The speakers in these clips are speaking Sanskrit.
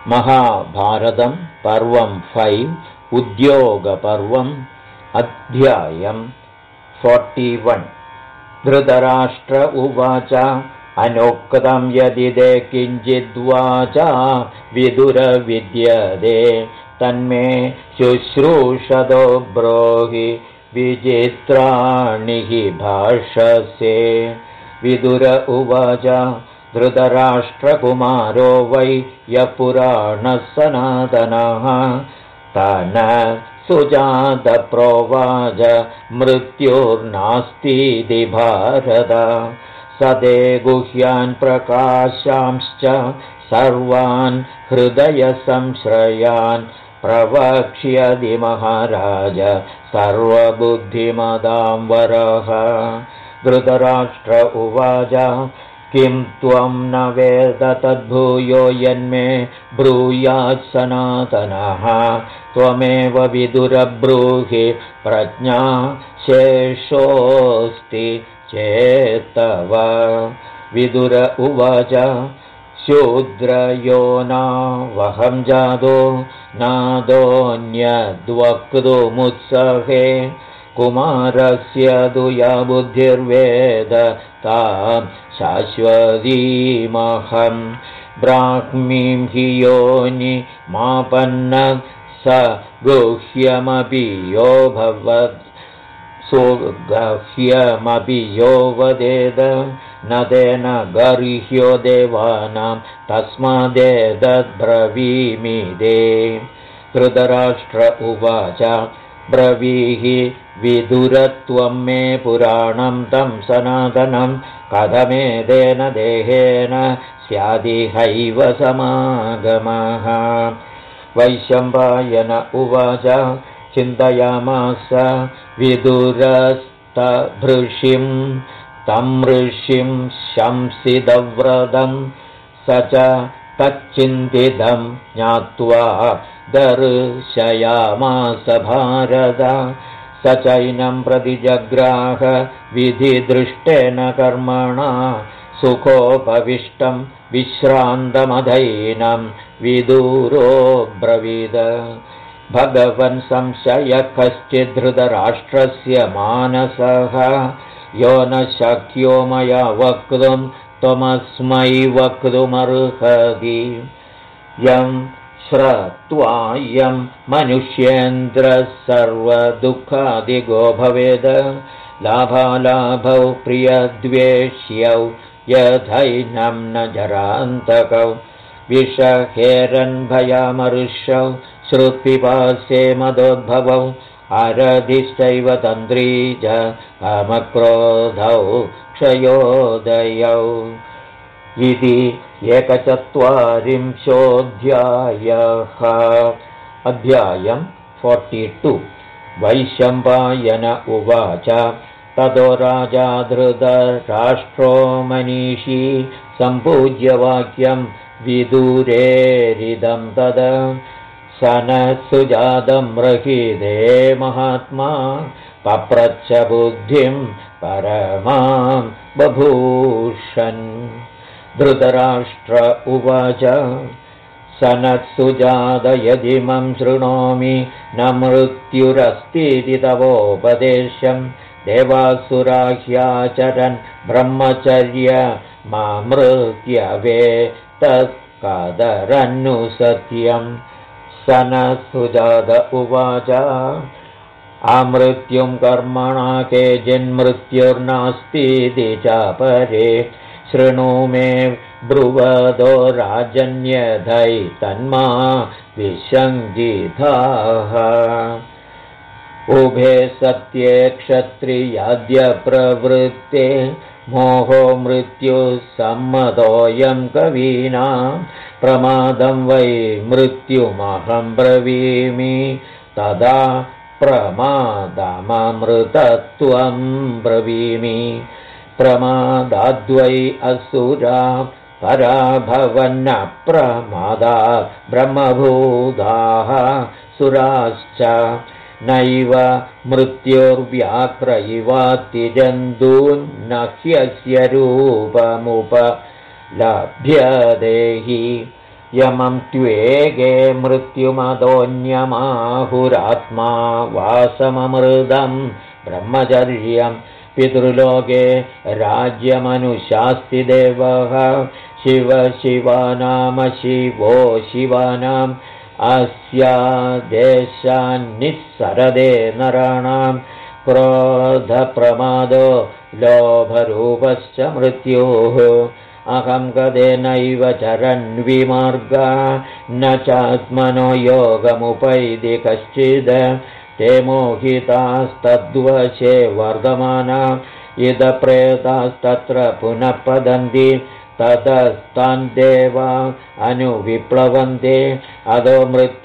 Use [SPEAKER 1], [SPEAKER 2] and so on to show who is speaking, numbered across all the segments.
[SPEAKER 1] महाभारतं पर्वं 5 उद्योगपर्वम् अध्यायं 41 धृतराष्ट्र उवाच अनुक्तं यदिदे किञ्चिद्वाचा विदुरविद्यते तन्मे शुश्रूषतो ब्रूहि विचित्राणि हि भाषसे। विदुर उवाच धृतराष्ट्रकुमारो वै यपुराणः सनातनः तन सुजातप्रोवाच मृत्युर्नास्तीति भारत सदे गुह्यान् प्रकाशांश्च सर्वान् हृदयसंश्रयान् प्रवक्ष्यति महाराज सर्वबुद्धिमतां वरः। धृतराष्ट्र उवाच किं त्वं न वेद तद्भूयो यन्मे ब्रूयात् सनातनः त्वमेव विदुरब्रूहि प्रज्ञा शेषोऽस्ति चेत्तव। विदुर उवाच शूद्रयोनावहं जातो नादोऽन्यद्वक्तुमुत्सहे कुमारस्य तु या बुद्धिर्वेद तां शाश्वतीमहं ब्राह्मीं हि योनिमापन्नः स गुह्यमपि यो भवत् सुगह्यमपि यो वदेद न तेन गर्ह्यो देवानां तस्मादेतद्ब्रवीमि ते। धृतराष्ट्र उवाच ब्रवीहि विदुरत्वं मे पुराणं तं सनातनं कथमेतेन देहेन स्यादिहैव समागमः। वैशम्पायन उवाच चिन्तयामास विदुरस्तभृषिं तं ऋषिं शंसितव्रतं स च तच्चिन्तितं ज्ञात्वा दर्शयामास भारत स चैनं प्रतिजग्राह विधिदृष्टेन कर्मणा सुखोपविष्टं विश्रान्तमधैनं विदुरो ब्रवीद भगवन् संशयः कश्चित् धृतराष्ट्रस्य मानसः यो न शक्यो मया वक्तुं त्वमस्मै वक्तुमर्हसि यं श्रुत्वायं मनुष्येन्द्रः सर्वदुःखादिगो भवेद लाभालाभौ प्रियद्वेष्यौ यथैनं न जरान्तकौ विषहेरन्भयामरुषौ श्रुत्पिपास्ये मदोद्भवौ आरधिश्चैव तन्त्री च कामक्रोधौ क्षयोदयौ इति 41 अध्यायं 42 वैशम्पायन उवाच ततो राजा धृतराष्ट्रो मनीषी सम्पूज्य वाक्यं विदुरेरिदं तद स न सुजातं रहिते महात्मा पप्रच्छ बुद्धिं परमां बभूषन्। धृतराष्ट्र उवाच सनत्सुजात यदिमं शृणोमि न मृत्युरस्तीति तवोपदेशं देवासुराह्याचरन् ब्रह्मचर्यमामृत्यवे तत्कदरन्नु सत्यम्। सनत्सुजात उवाच अमृत्युं कर्मणा केचिन्मृत्युर्नास्तीति च परे शृणु मे ब्रुवदो राजन्यथैतन्मा विसङ्गिताः उभे सत्ये क्षत्रियाद्य प्रवृत्ते मोहो मृत्युः सम्मतोऽयं कवीनां प्रमादं वै मृत्युमहं ब्रवीमि तदा प्रमादममृतत्वं ब्रवीमि प्रमादाद्वै असुरा पराभवन्न प्रमादात् ब्रह्मभूताः सुराश्च नैव मृत्युर्व्याक्रयिवातिजन्तून्न ह्यस्य रूपमुपलभ्यते हि यमं त्वेगे मृत्युमदोऽन्यमाहुरात्मा वासममृदं ब्रह्मचर्यं पितृलोके राज्यमनुशास्ति देवः शिवानाम शिवो शिवानाम् अस्यादेशान्निस्सरदे नराणां क्रोधप्रमादो लोभरूपश्च मृत्युः अहं गदेनैव चरन्विमार्गा न चात्मनो योगमुपैति कश्चिद् ते मोहितास्तद्वशे वर्धमाना इदप्रेतास्तत्र पुनः पतन्ति ततस्तान् देवा अनुविप्लवन्ते अदो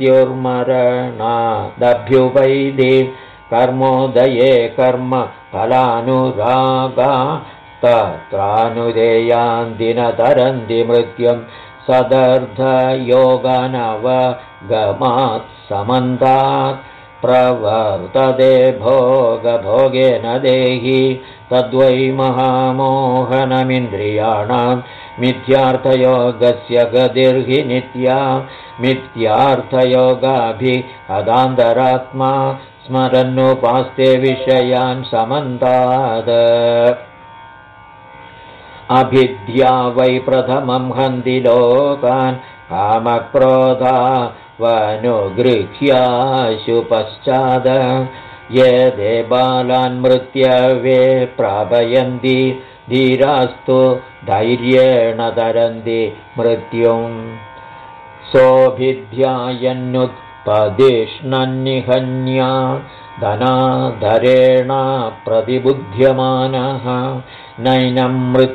[SPEAKER 1] मृत्युर्मरणादभ्युपैति कर्मोदये कर्म फलानुरागा तत्रानुदेयान्ति न तरन्ति मृत्युं सदर्धयोगानवगमात् समन्तात् प्रवर्तते भोगभोगेन देहि तद्वै महामोहनमिन्द्रियाणां मिथ्यार्थयोगस्य गतिर्हि नित्या मिथ्यार्थयोगाभिहदान्तरात्मा स्मरन्नुपास्ते विषयान् समन्तात् अभिद्या वै प्रथमं हन्ति लोकान् कामक्रोधा वनुगृह्याशु पश्चाद ये दे बालान् मृत्यवे प्रापयन्ति धीरास्तु धैर्येण तरन्ति मृत्युं सोऽभिध्यायन्नुत्पदिष्णन्निहन्या धनाधरेण प्रतिबुध्यमानः नैनं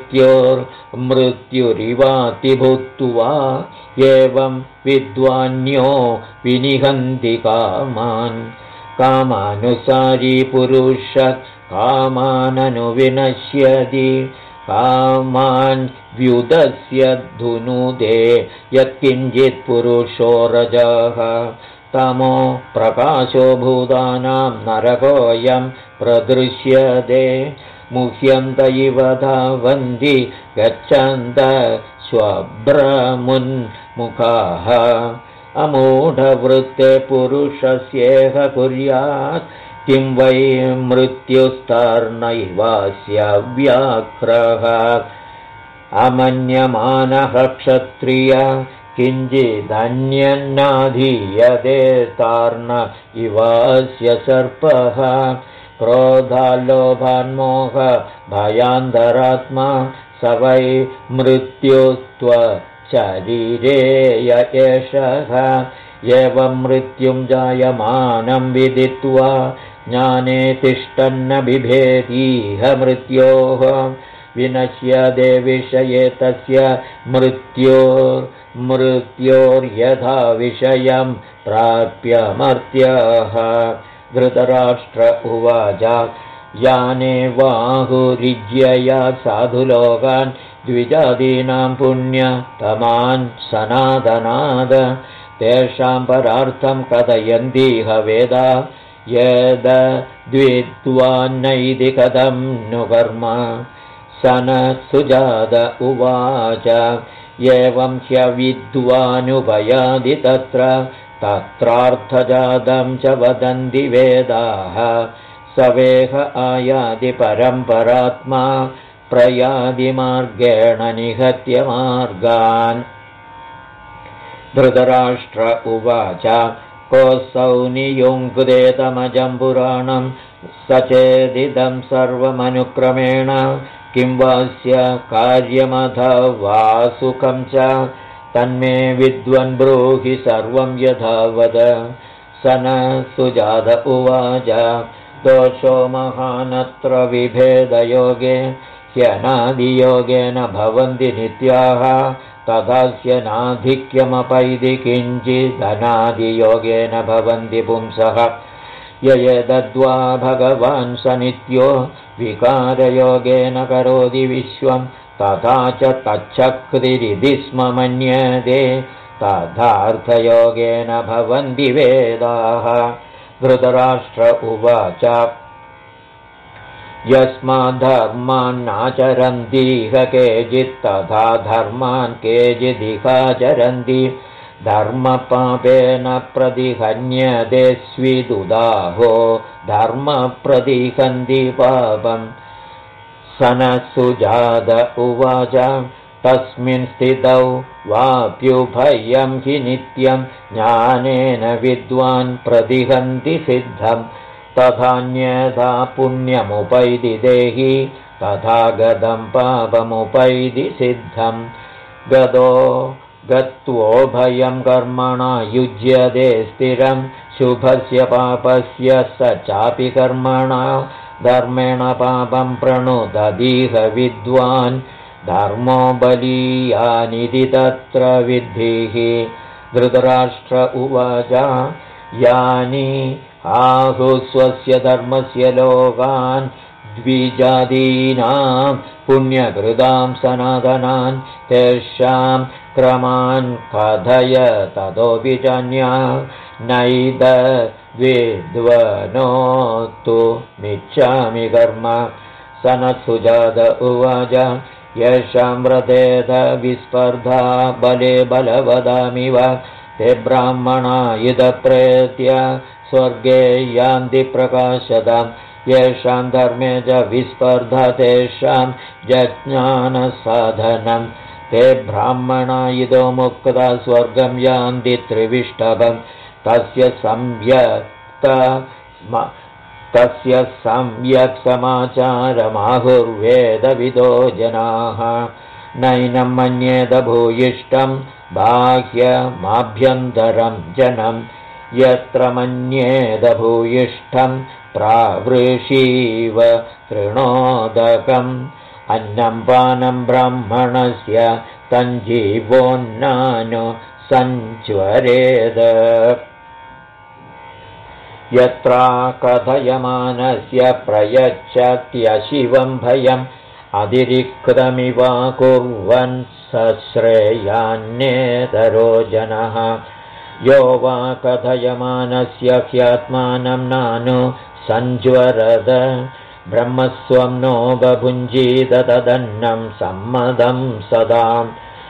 [SPEAKER 1] मृत्युरिवाति भूत्वा एवं विद्वान्यो विनिहन्ति कामान् कामानुसारी पुरुषः कामाननुविनश्यति कामान् व्युदस्य धुनुदे यत्किञ्चित् पुरुषो रजः तमो प्रकाशो भूतानां नरकोऽयं प्रदृश्यते मुह्यन्त इव धावन्ति गच्छन्त स्वभ्रमुन्मुखाः अमूढवृत्ते पुरुषस्येह कुर्यात् किं वै मृत्युस्तर्णैवास्य व्याघ्रः अमन्यमानः क्षत्रिय किञ्चिदन्यन्नाधीयते तार्ण इवास्य सर्पः क्रोधाल्लोभान्मोह भयान्तरात्मा स वै मृत्युस्त्वशरीरे य एषः एवं मृत्युं जायमानं विदित्वा ज्ञाने तिष्ठन्न बिभेदीह मृत्योः विनश्यते विषये तस्य मृत्योर्यथा विषयं प्राप्यमर्त्यः धृतराष्ट्र उवाच याने वाहुरिज्यया साधुलोकान् द्विजादीनां पुण्यतमान् सनातनाद तेषां परार्थं कथयन्तीह वेदा यद्विद्वान्नैति कथं नु कर्म सनत्सुजात उवाच एवं ह्यविद्वानुपयादि तत्रार्थजातं च वदन्ति वेदाः सवेह आयादि परम्परात्मा प्रयादि मार्गेण निहत्य मार्गान् धृतराष्ट्र उवाच कोऽसौ नियुङ्क्ते तमजं पुराणं सचेदिदं सर्वमनुक्रमेण किं वास्य कार्यमथवा सुखं च तन्मे विद्वन् ब्रूहि सर्वं यथावद सनत्सुजात उवाच दोषो महानत्र विभेदयोगे ह्यनादियोगेन भवन्ति नित्याः तथास्य नाधिक्यमपैति किञ्चिदनादियोगेन भवन्ति पुंसः ययेतद्वा भगवान् स नित्यो विकारयोगेन करोति विश्वं तथा च तच्छक्तिरिति स्म मन्यते तथार्थयोगेन भवन्ति वेदाः धृतराष्ट्र उवाच यस्माद्धर्मान्नाचरन्तीह केचित्तथा धर्मान् केचिदिहाचरन्ति धर्मपापेन प्रतिहन्यते स्विदुदाहो धर्मप्रतिहन्ति पापम् सनत्सुजात उवाच तस्मिन् स्थितौ वाप्युभयं हि नित्यं ज्ञानेन विद्वान् प्रतिहन्ति सिद्धम् तथान्यथा पुण्यमुपैति देहि तथा गतं पापमुपैति सिद्धम् गतो गत्वोभयं कर्मणा युज्यते स्थिरं शुभस्य पापस्य स चापि कर्मणा धर्मेण पापं प्रणुदधीह विद्वान् धर्मो बलीयानिति तत्र विद्धिः धृतराष्ट्र उवाच यानि आहुस्वस्य धर्मस्य लोकान् द्विजादीनां पुण्यकृतां सनातनान् तेषां क्रमान् कथय ततोऽपि चान्या नैदद्विद्वनोतु मिच्छामि कर्म सनत्सुजात उवाच येषां व्रतेत विस्पर्धा बले बलवदामिव ते ब्राह्मणा इदप्रेत्य स्वर्गे यान्ति प्रकाशताम् येषां धर्मे च विस्पर्धा तेषां जज्ञानसाधनं ते ब्राह्मणा इदो मुक्ता स्वर्गं यान्ति त्रिविष्टभम् तस्य सम्यक् समाचारमाहुर्वेदविदो जनाः नैनं मन्येत भूयिष्ठं बाह्यमाभ्यन्तरं जनं यत्र मन्येत भूयिष्ठं प्रावृषीव तृणोदकम् अन्नं पानं ब्राह्मणस्य तञ्जीवोन्नानो सञ्ज्वरेद यत्रा कथयमानस्य प्रयच्छत्यशिवं भयम् अतिरिक्तमिवा कुर्वन् सश्रेयान्येतरो जनः यो वा कथयमानस्य ह्यात्मानं नानु सञ्ज्वरद ब्रह्मस्वं नो बभुञ्जीत तदन्नं सम्मदं सदाम्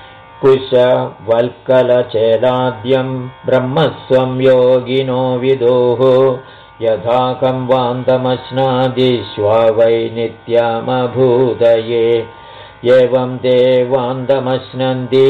[SPEAKER 1] कुशवल्कलचेलाद्यं ब्रह्मस्वं योगिनो विदुः यथाकं वान्दमश्नादिश्वा वै नित्यमभूतये एवं ते वान्दमश्नन्ति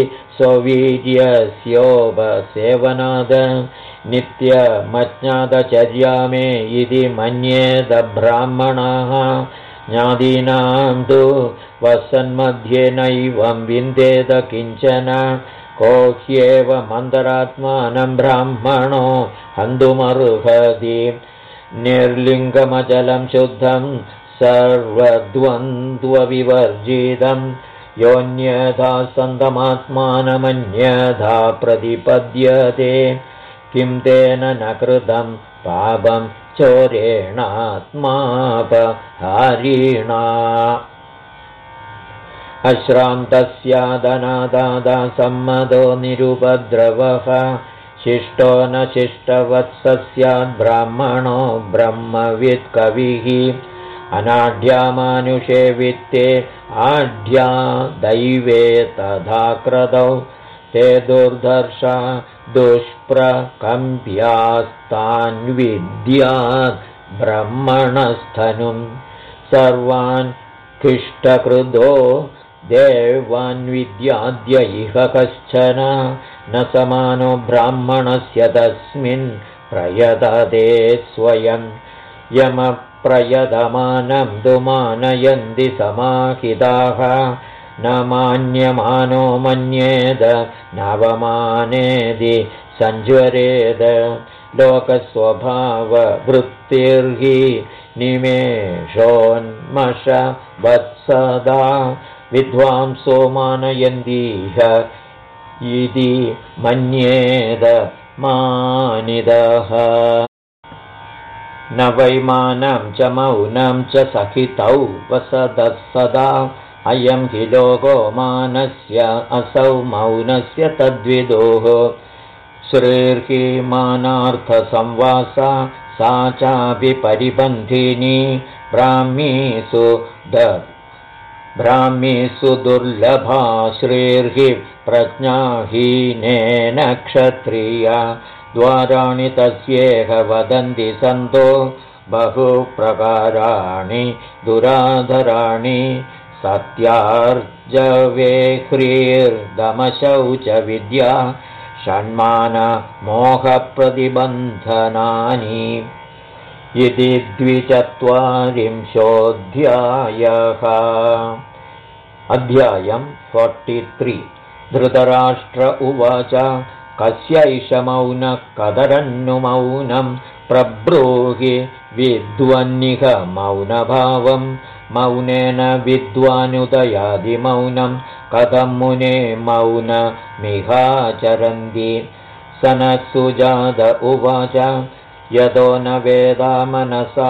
[SPEAKER 1] स्ववीर्यस्योपसेवनाद नित्यमज्ञातचर्या मे इति मन्येत ब्राह्मणाः ज्ञादीनां तु वसन्मध्ये नैवं विन्देत किञ्चन को ह्येवमन्तरात्मानं ब्राह्मणो हन्तुमर्हति निर्लिङ्गमचलं शुद्धं सर्वद्वन्द्वविवर्जितं योऽन्यथा सन्तमात्मानमन्यथा प्रतिपद्यते किं तेन न कृतं पापं चोरेणात्मापहारिणा अश्रान्तस्यादनादादा सम्मतो निरुपद्रवः शिष्टो न शिष्टवत्सः स्यात् ब्राह्मणो ब्रह्मवित् कविः अनाढ्या मानुषे वित्ते आढ्या दैवे तथा क्रतौ ते दुर्धर्षा दुष्प्रकम्प्यास्तान्विद्यात् ब्रह्मणस्थनुं सर्वान् खिष्टकृदो देवान् विद्याद्य इह कश्चन न समानो ब्राह्मणस्य तस्मिन् प्रयतते स्वयं यमप्रयतमानं तु मानयन्ति समाहिताः न मान्यमानो मन्येद नवमानेदि सञ्ज्वरेद लोकस्वभाववृत्तिर्हि निमेषोन्मषवत्सदा विद्वांसो मानयन्तीह इति मन्येद मानिदः न वैमानं च मौनं च सहितौ वसदः सदा अयं हि लोको मानस्य असौ मौनस्य तद्विदोः श्रीर्हि मानार्थसंवासा सा चापि परिबन्धिनी ब्राह्मीषु दुर्लभा श्रीर्हि प्रज्ञाहीनेन क्षत्रिया द्वाराणि तस्येह वदन्ति सन्तो बहुप्रकाराणि दुराधराणि सत्यार्जवेह्रीर्दमशौचविद्या षण्मानमोहप्रतिबन्धनानि इति 24 अध्यायम् 43 धृतराष्ट्र उवाच कस्यैष मौनः कदरन्नु मौनं प्रब्रूहि विद्वन्निह मौनभावं मौनेन विद्वानुदयादिमौनं कथं मुने मौनमिहाचरन्ति सनत्सुजात उवाच यतो न वेदा मनसा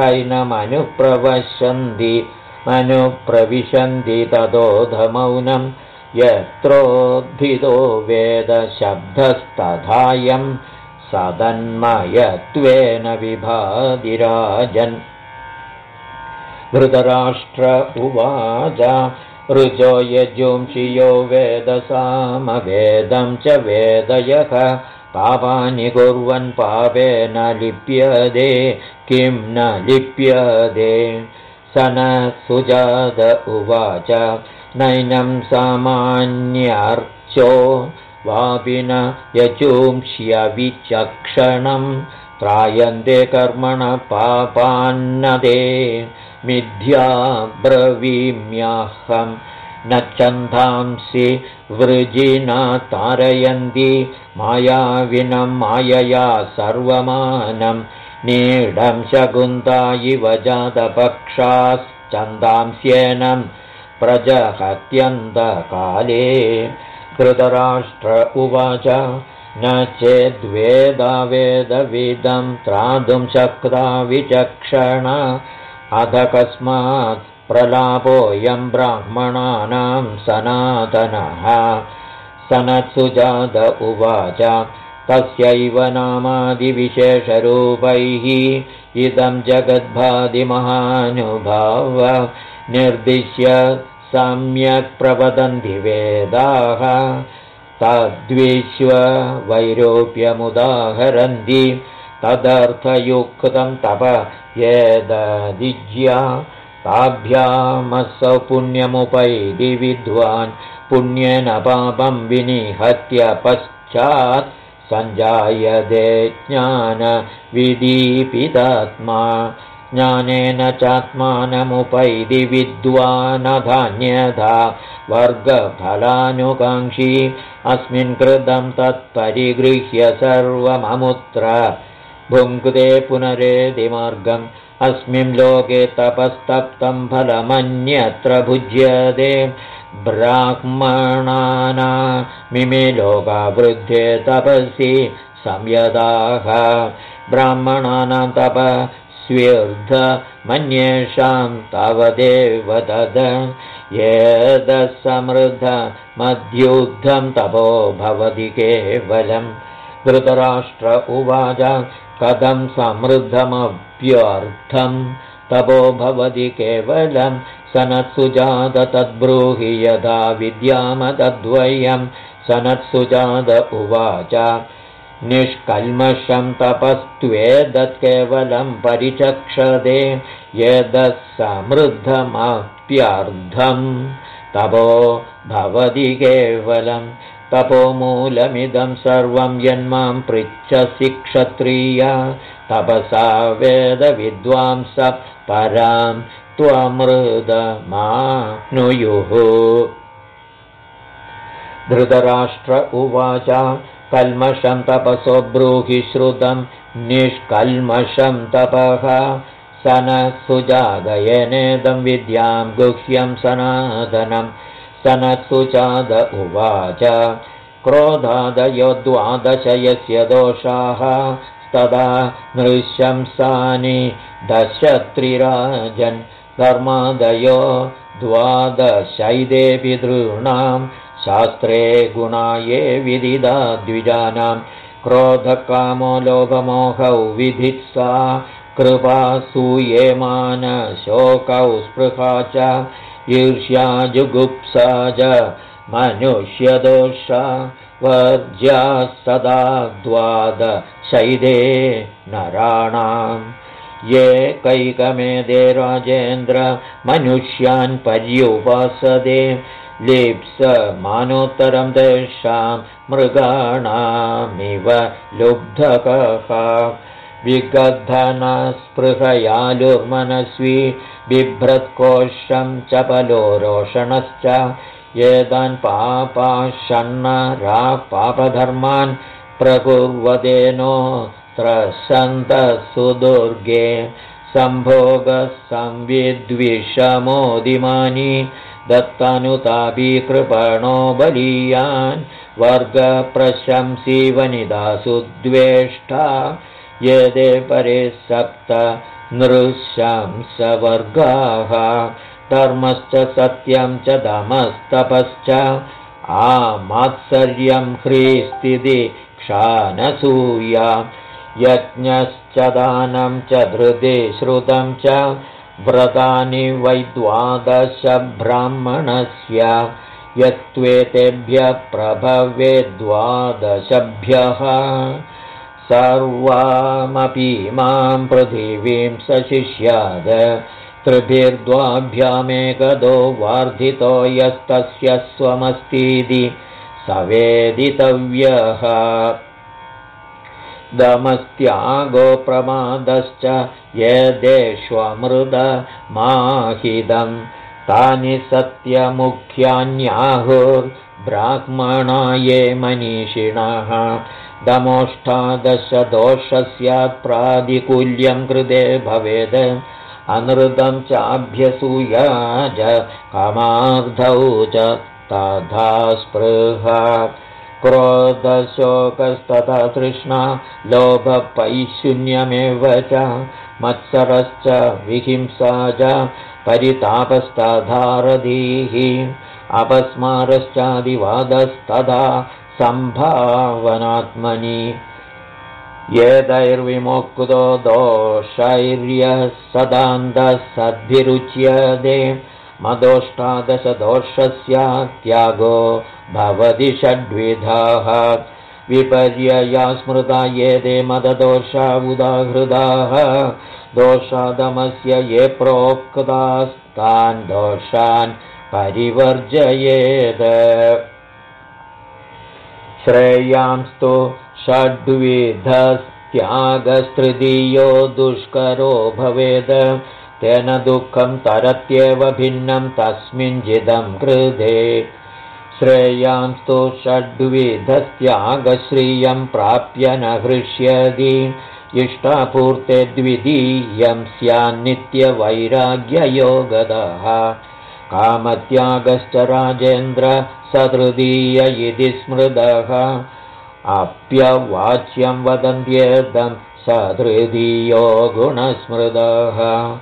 [SPEAKER 1] सहैनमनुप्रविशन्ति ततोऽधमौनं यत्रोद्धितो वेदशब्दस्तथायं सदन्मयत्वेन विभातिराजन् धृतराष्ट्र उवाच ऋजो यजुंषियो वेदसामवेदं च वेदयः पापानि कुर्वन् पापेन लिप्यते किं न लिप्यते सनत्सुजात उवाच नैनं सामान्यार्चो वापि न यचुंष्यविचक्षणं त्रायन्ते कर्मण पापान्नदे मिथ्या ब्रवीम्याहं न छन्दांसि वृजिना तारयन्ति मायाविनं मायया सर्वमानं नीडं शकुन्ता इव जातपक्षाश्चन्दांस्येनं प्रजहत्यन्तकाले धृतराष्ट्र उवाच न चेद्वेदावेदविदं त्रातुं शक्ता विचक्षण अथ कस्मात् प्रलापोऽयं ब्राह्मणानां सनातनः सनत्सुजात उवाच तस्यैव नामादिविशेषरूपैः इदं जगद्भातिमहानुभाव निर्दिश्य सम्यक् प्रवदन्ति वेदाः तद्विश्ववैरोप्यमुदाहरन्ति तदर्थयुक्तं तप येददिज्या ताभ्यामसौ पुण्यमुपैति विद्वान् पुण्येन पापं विनिहत्य पश्चात् सञ्जायते ज्ञानविदीपितात्मा ज्ञानेन चात्मानमुपैति विद्वानधान्यथा वर्गफलानुकाङ्क्षी अस्मिन् कृतं तत्परिगृह्य सर्वममुत्र भुङ्क्ते पुनरेति मार्गम् अस्मिन् लोके तपस्तप्तं फलमन्यत्र भुज्यते ब्राह्मणानामिमे लोका वृद्धे तपसि संयताः ब्राह्मणानां तपस्व्यर्थमन्येषां तावदेव तद् येदसमृद्धमध्युद्धं तपो भवति केवलं धृतराष्ट्र उवाच कथं समृद्धमप्यर्थं तपो भवति केवलं सनत्सुजात तद्ब्रूहि यदा विद्यामतद्वयं सनत्सुजात उवाच निष्कल्मषं तपस्त्वेदत् केवलं परिचक्षते यदसमृद्धमप्यर्थं तपो भवति केवलं तपोमूलमिदं सर्वं यन्मां पृच्छसि क्षत्रिय तपसा वेदविद्वांस परां त्वमृतमाप्नुयुः धृतराष्ट्र उवाच कल्मषं तपसो ब्रूहि श्रुतं निष्कल्मषं तपः सनत्सुजातयनेदं विद्यां गुह्यं सनातनं सनत्सुजात उवाच क्रोधादयो 12 यस्य दोषाः तदा नृशंसानि 10 त्रिराजन् धर्मादयो 12 पितॄणां शास्त्रे गुणाये विदिता द्विजानां क्रोधकामो लोभमोहौ विधित्सा कृपा सूयेमानशोकौ स्पृहा च ईर्ष्या जुगुप्सा च मनुष्यदोषा वर्ज्या सदा द्वादशैदे नराणाम् ये कैकमेदे राजेन्द्र मनुष्यान् पर्युपासते लिप्समानोत्तरं तेषां मृगाणामिव लुब्धकः विगद्धनस्पृहयालुर्मनस्वी बिभ्रत्कोशं चपलो रोषणश्च एतान् पापाषण्णरा पापधर्मान् प्रकुर्वदेनो त्रसन्तः सुदुर्गे सम्भोगः संविद्विषमोदिमानी दत्तानुतापीकृपणो बलीयान् वर्गप्रशंसी वनितासुद्वेष्टा येदे परे सप्त नृशंसवर्गाः धर्मश्च सत्यं च दमस्तपश्च आमात्सर्यं ह्रीस्तिति क्षानसूया यज्ञश्च दानं च धृति श्रुतं च व्रतानि वै द्वादश ब्राह्मणस्य यत्त्वेतेभ्यः प्रभवे द्वादशभ्यः सर्वामपि मां पृथिवीं सशिष्याद त्रिभिर्द्वाभ्यामेकदो वार्धितो यस्तस्य स्वमस्तीति सवेदितव्यः दमस्त्यागो प्रमादश्च यदेष्वमृतमाहितं तानि सत्यमुख्यान्याहुर्ब्राह्मणा ये मनीषिणः दमोष्टादशदोषस्यात् प्रादिकूल्यं कृते भवेद् अनृतं चाभ्यसूया च कामार्धौ च तथा स्पृहा क्रोधशोकस्तथा तृष्णा लोभपैशून्यमेव च मत्सरश्च विहिंसा च परितापस्तथारधीः अपस्मारश्चादिवादस्तथा सम्भावनात्मनि येदैर्विमुक्तो दोषैर्यः सदान्तः सद्भिरुच्यते मदोष्टादशदोषस्यात्यागो भवति षड्विधाः विपर्यया स्मृता येते मददोषा उदाहृताः दोषादमस्य ये प्रोक्तास्तान् दोषान् परिवर्जयेत् श्रेयांस्तु षड्विधस्त्यागस्तृतीयो दुष्करो भवेत् तेन दुःखं तरत्येव भिन्नं तस्मिञ्जिदं कृते श्रेयांस्तु षड्विधस्त्यागश्रियं प्राप्य न हृष्यति इष्टापूर्ते द्वितीयं स्यान्नित्यवैराग्ययोगदः कामत्यागश्च राजेन्द्र सतृतीय इति स्मृतः अप्यवाच्यं वदन्त्येदं सतृतीयो गुणस्मृतः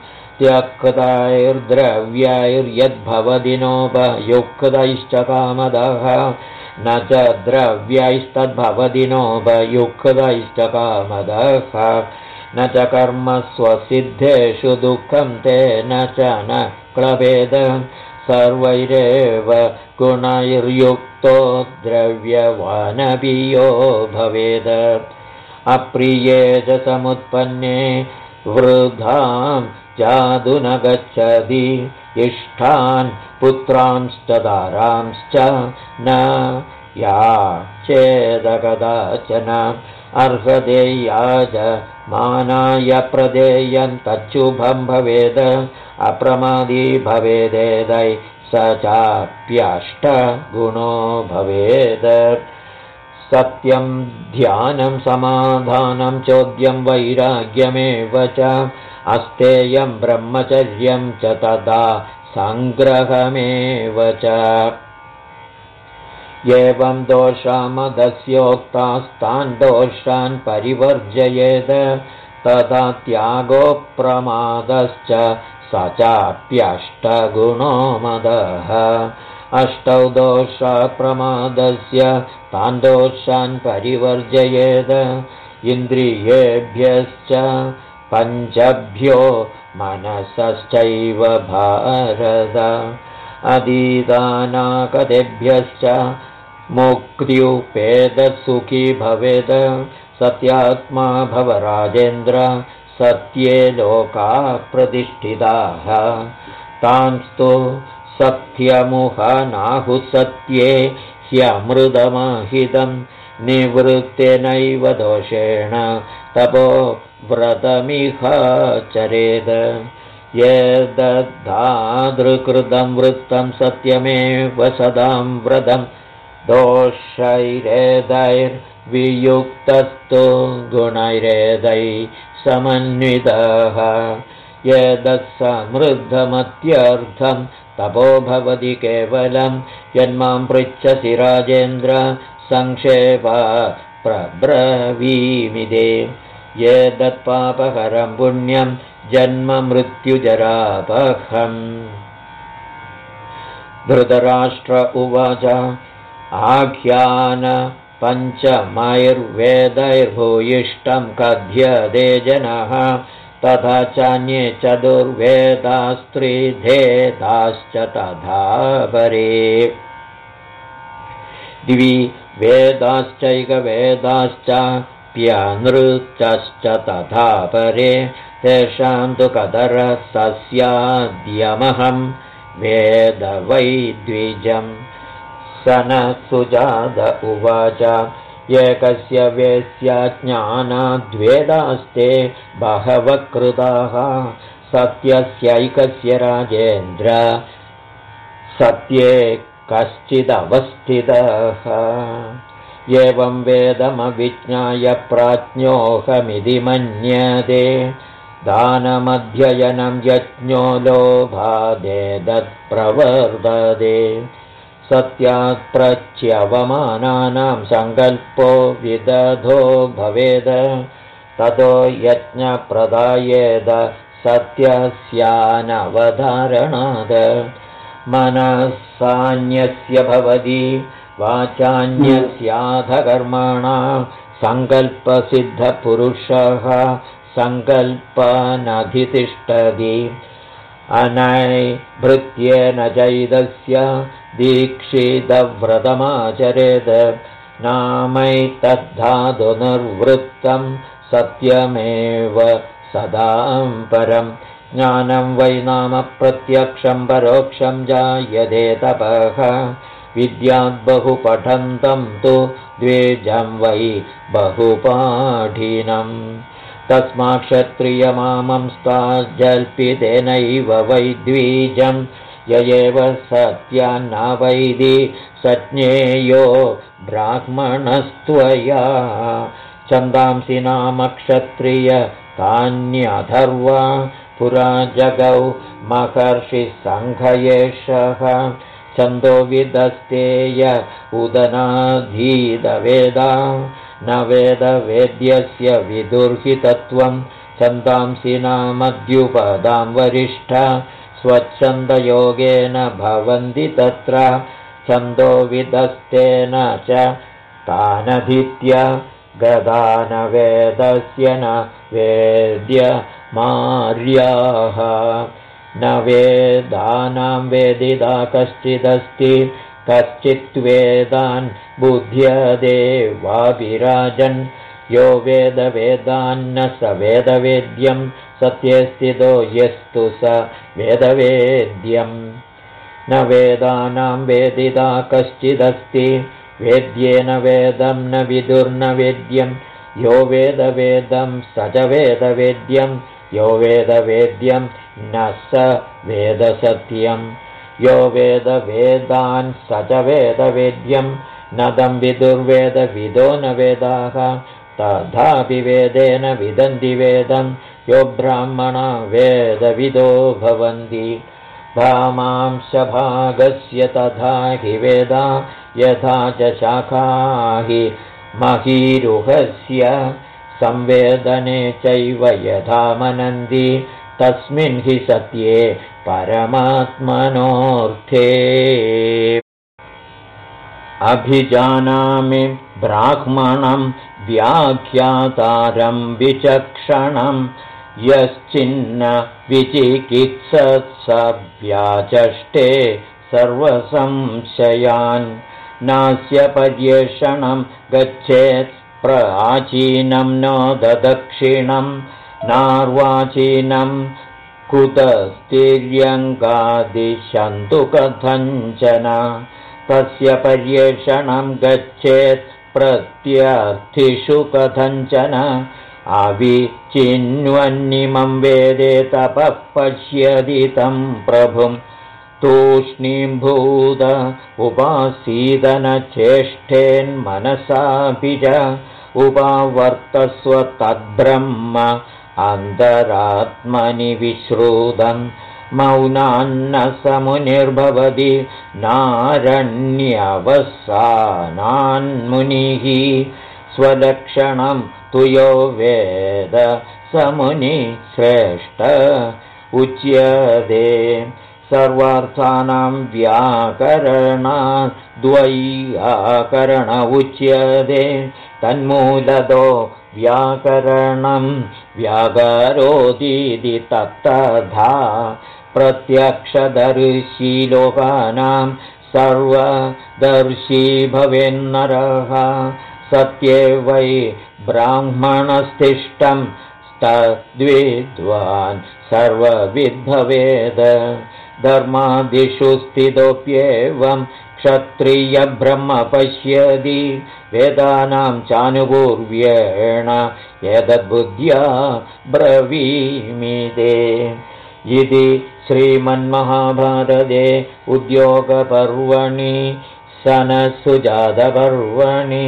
[SPEAKER 1] त्यक्तैर्द्रव्यैर्यद्भवति नोपयुक्तैश्च कामदः न च द्रव्यैस्तद्भवति नोपयुक्तैश्च कामदः न च कर्म स्वसिद्धेषु दुःखं तेन च न क्लपेद सर्वैरेव गुणैर्युक्तो द्रव्यवानपि यो भवेद अप्रिये च समुत्पन्ने वृद्धां जादु न गच्छति इष्टान् पुत्रांश्च दारांश्च न याचेदकदाचन अर्हते याजमानाय प्रदेयं तच्छुभं भवेद अप्रमादी भवेदेदै स चाप्यष्टगुणो भवेद सत्यं ध्यानं समाधानं चोद्यं वैराग्यमेव च अस्तेयं ब्रह्मचर्यं च तदा सङ्ग्रहमेव च एवं दोषामदस्योक्तास्तान् दोषान् परिवर्जयेत् तथा त्यागो प्रमादश्च स चाप्यष्टगुणो मदः अष्टौ दोषा प्रमादस्य तान् दोषान् परिवर्जयेत् इन्द्रियेभ्यश्च पञ्चभ्यो मनसश्चैव भारत अधीतानाकतेभ्यश्च मुक्त्युपेदसुखी भवेद सत्यात्मा भव राजेन्द्र सत्ये लोकाः प्रतिष्ठिताः तांस्तु सत्यमुहनाहुः सत्ये ह्यमृतमहितं निवृत्तेनैव दोषेण तपो व्रतमिह चरेद यदधादृकृतं वृत्तं सत्यमेव सदां व्रतं दोषैरेदैर्वियुक्तस्तु गुणैरेदै समन्वितः यदसमृद्धमत्यर्थं तपो भवति केवलं यन्मां पृच्छसि राजेन्द्र संक्षेपा प्रब्रवीमिदे यदत्पापहरं पुण्यं जन्म मृत्युजरापहम् धृतराष्ट्र उवाच आख्यान पञ्चमैर्वेदैर्भूयिष्ठं कथ्यते जनः तथा चान्ये चतुर्वेदास्त्रिधेदाश्च तथा परे दिवि वेदाश्चैकवेदाश्च प्यनृश्च तथा परे तेषां तु कदरसस्याद्यमहं वेद वै द्विजम् सनत्सुजात उवाच एकस्य वेश्याज्ञानाद्वेदास्ते बहवः कृताः सत्यस्यैकस्य राजेन्द्र सत्ये कश्चिदवस्थितः एवं वेदमविज्ञाय प्राज्ञोऽहमिति मन्यते दानमध्ययनं यज्ञो लोभादेतत्प्रवर्तते सत्यात् प्रच्यवमानानां सङ्कल्पो विदधो भवेद ततो यज्ञप्रदायेद सत्यस्यानवधारणाद मनस्सान्यस्य भवति वाचान्यस्याधकर्मणा सङ्कल्पसिद्धपुरुषः सङ्कल्पानधितिष्ठति अनैभृत्येन चैदस्य दीक्षितव्रतमाचरेद नामैतद्धातुनिर्वृत्तं सत्यमेव सदां परं ज्ञानं वै नाम प्रत्यक्षं परोक्षं जायते तपः विद्याद्बहुपठन्तं तु द्विजं वै बहुपाठिनं तस्मात् क्षत्रियमामंस्ताज्जल्पितेनैव वै द्विजं य एव सत्यान्नावैदि सज्ञेयो ब्राह्मणस्त्वया छन्दांसि नाम क्षत्रिय तान्यथर्वा पुरा जगौ महर्षिसङ्घयेशः छन्दोविदस्तेय उदनाधीतवेदा न वेदवेद्यस्य विदुर्हितत्वं छन्दांसि नामद्युपदां वरिष्ठ स्वच्छन्दयोगेन भवन्ति तत्र छन्दोविदस्तेन च तानधीत्य गदानवेदस्य न वेद्यमार्याः न वेदानां वेदिता कश्चिदस्ति कश्चिद्वेदान् बुध्यते वाभिराजन् यो वेदवेदान्न स वेदवेद्यं सत्ये स्थितो यस्तु स वेदवेद्यम् न वेदानां वेदिता कश्चिदस्ति वेद्येन वेदं न विदुर्न वेद्यं यो वेदवेदं स च वेदवेद्यं यो वेदवेद्यं न स वेदसत्यं यो वेदवेदान् स च वेदवेद्यं न तं विदुर्वेदविदो न वेदाः तथापि वेदेन विदन्ति वेदं यो ब्राह्मणा वेदविदो भवन्ति भामांशभागस्य तथा हि वेदा यथा च शाखा हि महीरुहस्य संवेदने चैव यथा मनन्ति तस्मिन् हि सत्ये परमात्मनोऽर्थे अभिजानामि ब्राह्मणं व्याख्यातारं विचक्षणं यश्चिन्न विचिकित्सव्याचष्टे सर्वसंशयान् नास्य पर्येषणं गच्छेत् प्राचीनं नोददक्षिणं नार्वाचीनं कुतस्तिर्यङ्गादिशन्तु कथञ्चन तस्य पर्येषणं गच्छेत् प्रत्यर्थिषु कथञ्चन अविचिन्वन्निमं वेदे तपः पश्यति तं प्रभुं तूष्णीम्भूत उपासीदनचेष्टेन्मनसापि च उपावर्तस्व तद्ब्रह्म अन्तरात्मनि विश्रुतं मौनान्न समुनिर्भवति नारण्यवसानान्मुनिः स्वलक्षणं तु यो वेद समुनि श्रेष्ठ उच्यते सर्वार्थानां व्याकरणाद्वैयाकरण उच्यते तन्मूलतो व्याकरणं व्याकरोतीति तत्तथा प्रत्यक्षदर्शी लोकानां सर्वदर्शी भवेन्नरः सत्ये वै ब्राह्मणस्तिष्ठं तद्विद्वान् सर्वविद्भवेद धर्मादिषु स्थितोऽप्येवं क्षत्रियब्रह्म पश्यति वेदानां चानुपूर्व्येण एतद्बुद्ध्या ब्रवीमि ते इति श्रीमन्महाभारते उद्योगपर्वणि सनत्सुजातपर्वणि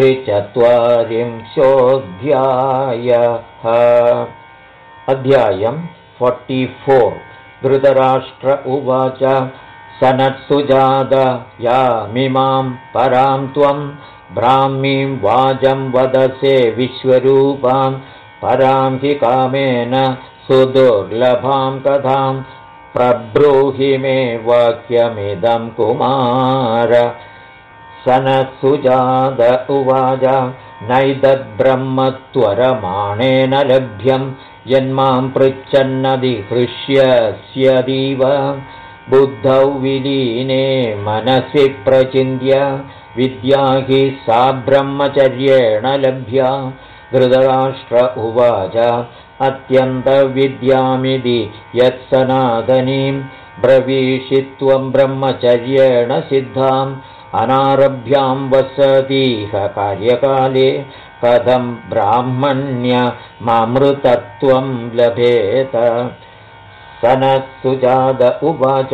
[SPEAKER 1] 43 अध्यायम् 44 धृतराष्ट्र उवाच सनत्सुजात यामिमां परां त्वं ब्राह्मीं वाचं वदसे विश्वरूपां परां हि कामेन सुदुर्लभां कथां प्रब्रूहि मे वाक्यमिदं कुमार सनत्सुजात उवाच नैतद्ब्रह्मत्वरमाणेन लभ्यं यन्मां पृच्छन्नधिहृष्यस्यतीव बुद्धौ विलीने मनसि प्रचिन्त्य विद्या हि सा ब्रह्मचर्येण लभ्या धृतराष्ट्र उवाच अत्यन्तविद्यामिति यत्सनातनीं ब्रवीषि त्वं ब्रह्मचर्येण सिद्धाम् अनारभ्यां वसतीह कार्यकाले कथं ब्राह्मण्यमृतत्वं लभेत सनत्सुजात उवाच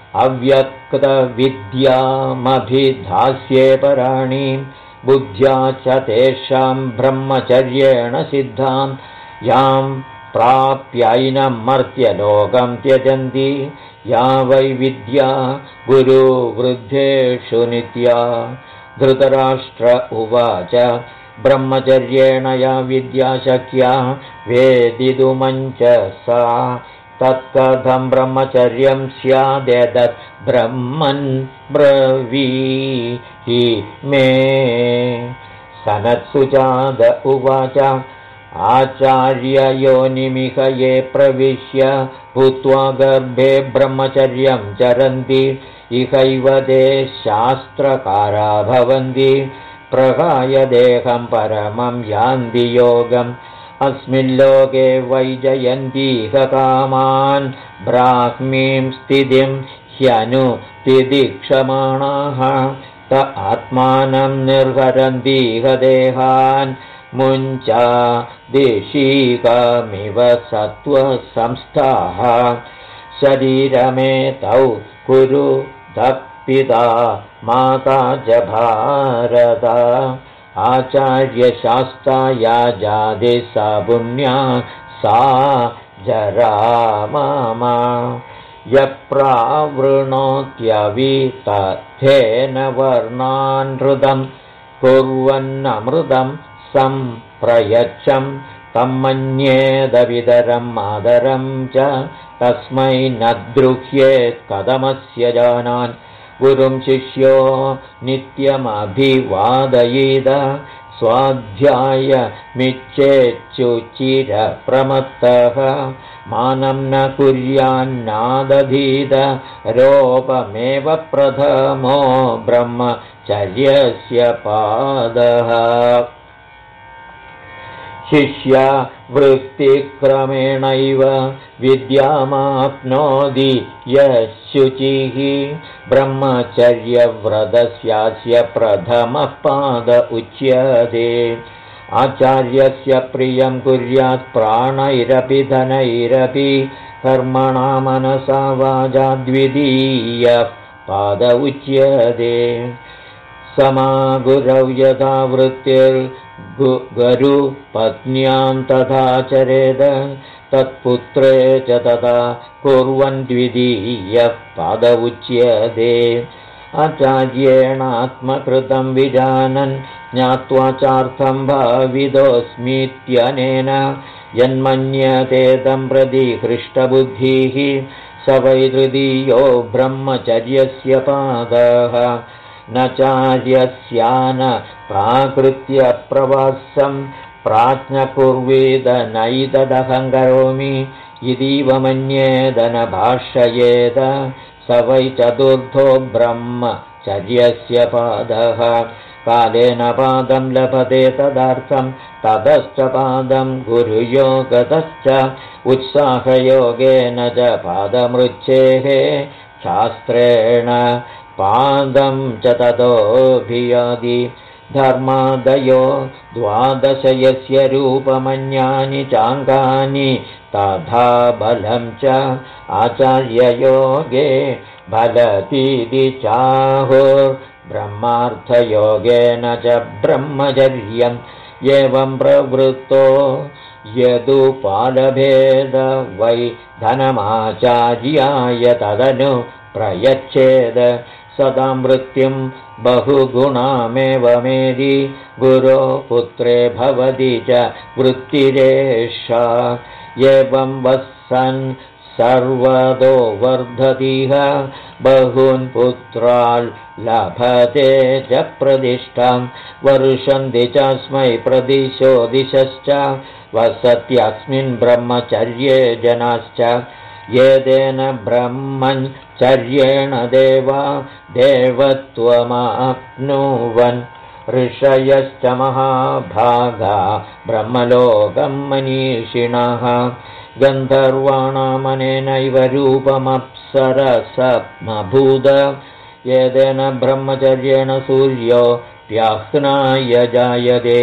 [SPEAKER 1] अव्यक्तविद्यामभिधास्ये पराणि बुद्ध्या च तेषां ब्रह्मचर्येण सिद्धां यां प्राप्यैनं मर्त्यलोकं त्यजन्ति या वै विद्या गुरुवृद्धेषु नित्या धृतराष्ट्र उवाच ब्रह्मचर्येण या विद्या शक्या वेदितुमञ्चसा तत्कथं ब्रह्मचर्यं स्यादेतत् ब्रह्मन् ब्रवीहि मे सनत्सुजात उवाच आचार्ययोनिमिह ये प्रविश्य भूत्वा गर्भे ब्रह्मचर्यं चरन्ति इहैव ते शास्त्रकारा भवन्ति प्रगाय देहं परमं यान्ति योगम् अस्मिन् लोके वैजयन्तीह कामान् ब्राह्मीं स्थितिं ह्यनुतिदीक्षमाणाः त आत्मानं निर्हरन्तीह देहान् मुञ्चा देशीकमिव सत्त्वसंस्थाः शरीरमेतौ कुरु पिता माता च भारत आचार्यशास्ता या जादे सा पुण्या सा जरा मम यप्रावृणोत्यवितथेन वर्णानृतं कुर्वन्नमृतं सम्प्रयच्छं तं मन्येदवितरं मातरं च तस्मै न द्रुह्येत् कथमस्य जानान् गुरुं शिष्यो नित्यमभिवादयेद स्वाध्यायमिच्छेच्युचिरप्रमत्तः मानं न कुर्यान्नादधीत रोपमेव प्रथमो ब्रह्मचर्यस्य पादः शिष्या वृत्तिक्रमेणैव विद्यामाप्नोति यः शुचिः ब्रह्मचर्यव्रतस्यास्य प्रथमः पाद उच्यते आचार्यस्य प्रियं कुर्यात् प्राणैरपि धनैरपि कर्मणा मनसा वाचा द्वितीयः पाद उच्यते समागुरौ यथा वृत्तिर्गुरुपत्न्यां तथा चरेद तत्पुत्रे च तथा कुर्वन् द्वितीयः पाद उच्यते आचार्येणात्मकृतं विजानन् ज्ञात्वा चार्थं भावितोऽस्मीत्यनेन यन्मन्यते तं प्रति हृष्टबुद्धिः स वै तृतीयो ब्रह्मचर्यस्य पादः न चार्यस्यान प्राकृत्य प्रवासं प्राज्ञकुर्वेद नैतदहं करोमि इतीव मन्येद न भाषयेत स वै चतुर्थो ब्रह्मचर्यस्य पादः कालेन पादं लभते तदर्थं ततश्च पादं गुरुयोगतश्च उत्साहयोगेन च पादमृच्छेः शास्त्रेण पादं च ततोऽभियाति धर्मादयो द्वादश यस्य रूपमन्यानि चाङ्गानि तथा बलं च आचार्ययोगे बलतीति चाहुर्ब्रह्मार्थयोगेन च ब्रह्मचर्यम् एवं प्रवृत्तो यदुपालभेद वै धनमाचार्याय तदनु प्रयच्छेद सदां वृत्तिं बहुगुणामेवमेदि गुरो पुत्रे भवति च वृत्तिरेषा एवं वत्सन् सर्वतो वर्धतिह बहून् पुत्रान् लभते च प्रतिष्ठां वर्षन्ति चास्मै प्रदिशो दिशश्च वसत्यस्मिन् ब्रह्मचर्ये जनाश्च येदेन ब्रह्मचर्येण देवा देवत्वमाप्नुवन् ऋषयश्च महाभागा ब्रह्मलोकं मनीषिणः गन्धर्वाणामनेनैव रूपमप्सरसमभूद येदेन ब्रह्मचर्येण सूर्यो व्याह्नाय जायते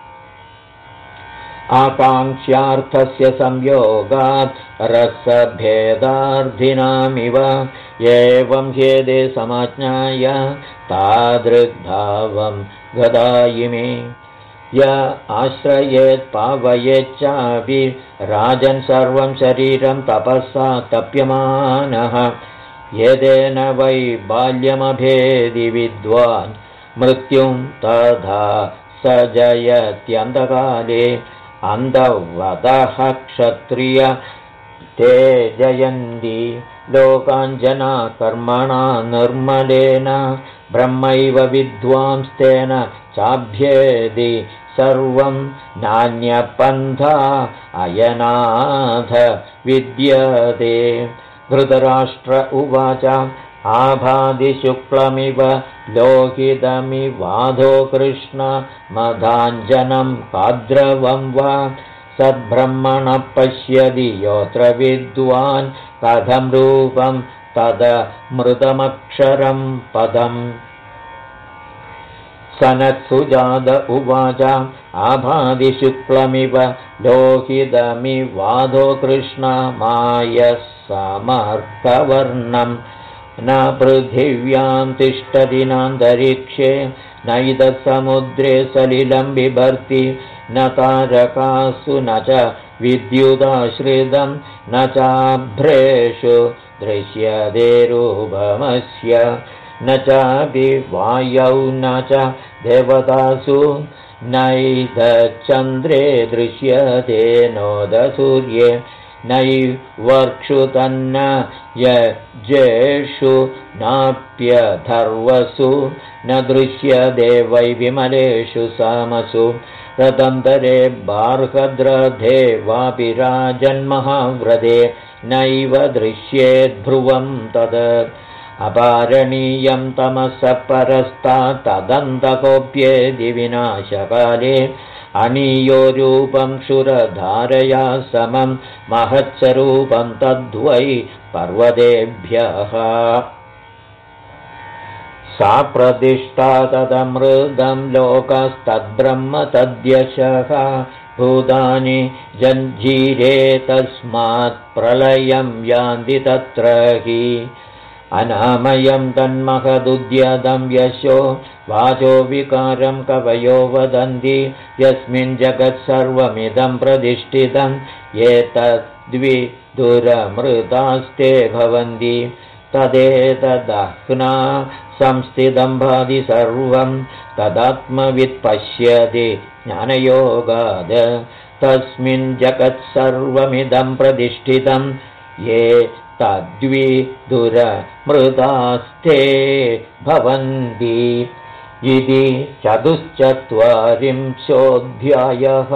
[SPEAKER 1] आकाङ्क्ष्यार्थस्य संयोगात् रसभेदार्थिनामिव एवं ह्येते समाज्ञाय तादृग्भावं गदायिमे य आश्रयेत् पावयेच्चापि राजन् सर्वं शरीरं तपसा तप्यमानः येदेन वै बाल्यमभेदि विद्वान् मृत्युं तथा स जयत्यन्तकाले अन्धवतः क्षत्रिय ते जयन्ति लोकाञ्जना कर्मणा निर्मलेन ब्रह्मैव विद्वांस्तेन चाभ्येदि सर्वं नान्यपन्था अयनाथ विद्यते धृतराष्ट्र उवाच आभादिशुक्लमिव लोहितमिवाधो कृष्णमधाञ्जनं काद्रवं वा सद्ब्रह्मणः पश्यति योऽत्र विद्वान् कथं रूपं तदमृतमक्षरं पदम् सनत्सुजात उवाच आभादिशुक्लमिव लोहितमिवाधो कृष्णमायसमर्कवर्णं न पृथिव्यां तिष्ठति नान्तरिक्षे नैतत्समुद्रे सलिलं बिभर्ति न तारकासु न च विद्युदाश्रितं न चाभ्रेषु दृश्यते रूपमस्य न चापि वायौ न च देवतासु नैतच्चन्द्रे दृश्यते नोदसूर्ये नैवर्क्षुतन्न यजेषु नाप्यथर्वसु न दृश्यते वै विमलेषु सामसु रतन्तरे बार्हद्रथे वापि राजन्महाव्रते नैव दृश्येद्ध्रुवं तद् अपारणीयं तमसः परस्तात् तदन्तकोऽप्येदि विनाशकाले अनीयो रूपं क्षुरधारया समं महत्स्वरूपं तद्वै पर्वतेभ्यः सा प्रतिष्ठा तदमृदं लोकस्तद्ब्रह्म तद्यशः भूतानि जञ्जीरे तस्मात् प्रलयं यान्ति तत्र हि अनामयं तन्महदुद्यतं यशो वाचो विकारं कवयो वदन्ति यस्मिन् जगत्सर्वमिदं प्रतिष्ठितं एतद्विदुरमृतास्ते भवन्ति तदेतदह्ना संस्थितं भाति सर्वं तदात्मवित् पश्यति ज्ञानयोगाद तस्मिन् जगत्सर्वमिदं प्रतिष्ठितं ये तद्विदुरमृतास्ते भवन्ति इति 44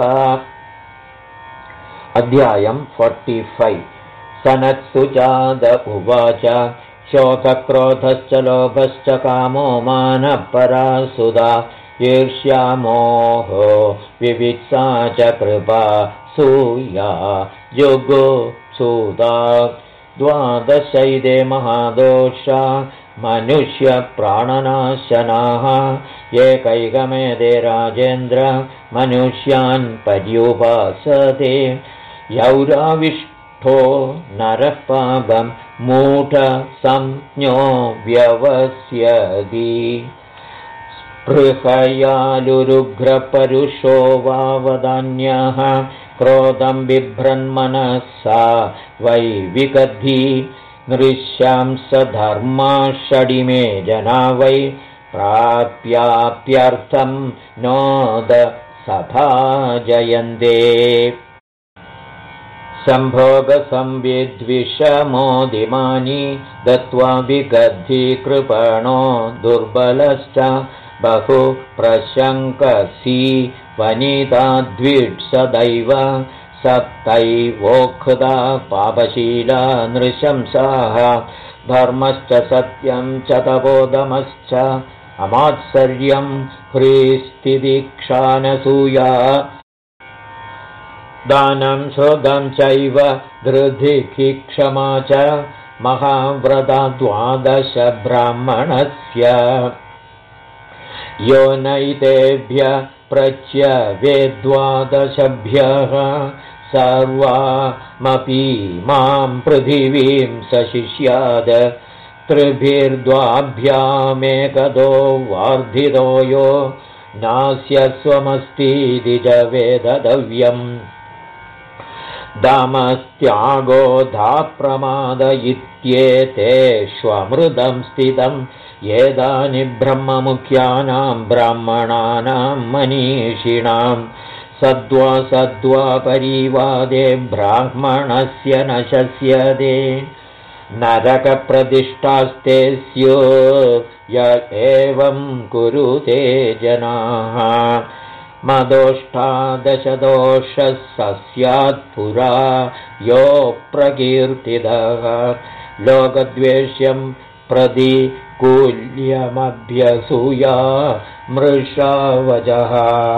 [SPEAKER 1] अध्यायं 45 सनत्सुजात उवाच शोकक्रोधश्च लोभश्च कामो मानपरासुदा ईर्ष्यामोहो विवित्सा च कृपा सूया जुगुप्सुता 12 महादोषा मनुष्यप्राणनाशनाः एकैकमेते राजेन्द्र मनुष्यान् पर्युपासते यौराविष्ठो नरः पापं मूढसंज्ञो व्यवस्यति स्पृहयालुरुग्रपरुषो वा वदान्यः क्रोधं बिभ्रन्मनसा वै विगद्धि नृशंसधर्माषडिमे जना वै प्राप्याप्यर्थं नोद सभाजयन्ते सम्भोगसंविद्विषमोदिमानि दत्त्वा विगद्धि कृपणो दुर्बलश्च बहु प्रशङ्कसी वनिता द्विट्सदैव सप्तैवोक्ता पापशीला नृशंसाः धर्मश्च सत्यं च तपोदमश्च अमात्सर्यं ह्रीस्तिदीक्षानसूया दानं शोधं चैव धृतिः क्षमा च महाव्रता 12 ब्राह्मणस्य यो नैतेभ्य प्रच्य वेद्वादशभ्यः सर्वामपि मां पृथिवीं सशिष्याद त्रिभिर्द्वाभ्यामेकदो वार्धितो यो नास्य स्वमस्तीति च वेदव्यम् दामस्त्यागोधा प्रमाद इत्येतेष्वमृतं स्थितं एतानि ब्रह्ममुख्यानां ब्राह्मणानां मनीषिणां सद्वा परिवादे ब्राह्मणस्य न शस्यते नरकप्रतिष्ठास्ते स्यो य एवं कुरुते जनाः मदोष्टादशदोषः स्यात् पुरा यो प्रकीर्तितः लोकद्वेष्यं प्रतिकूल्यमभ्यसूया मृषावजः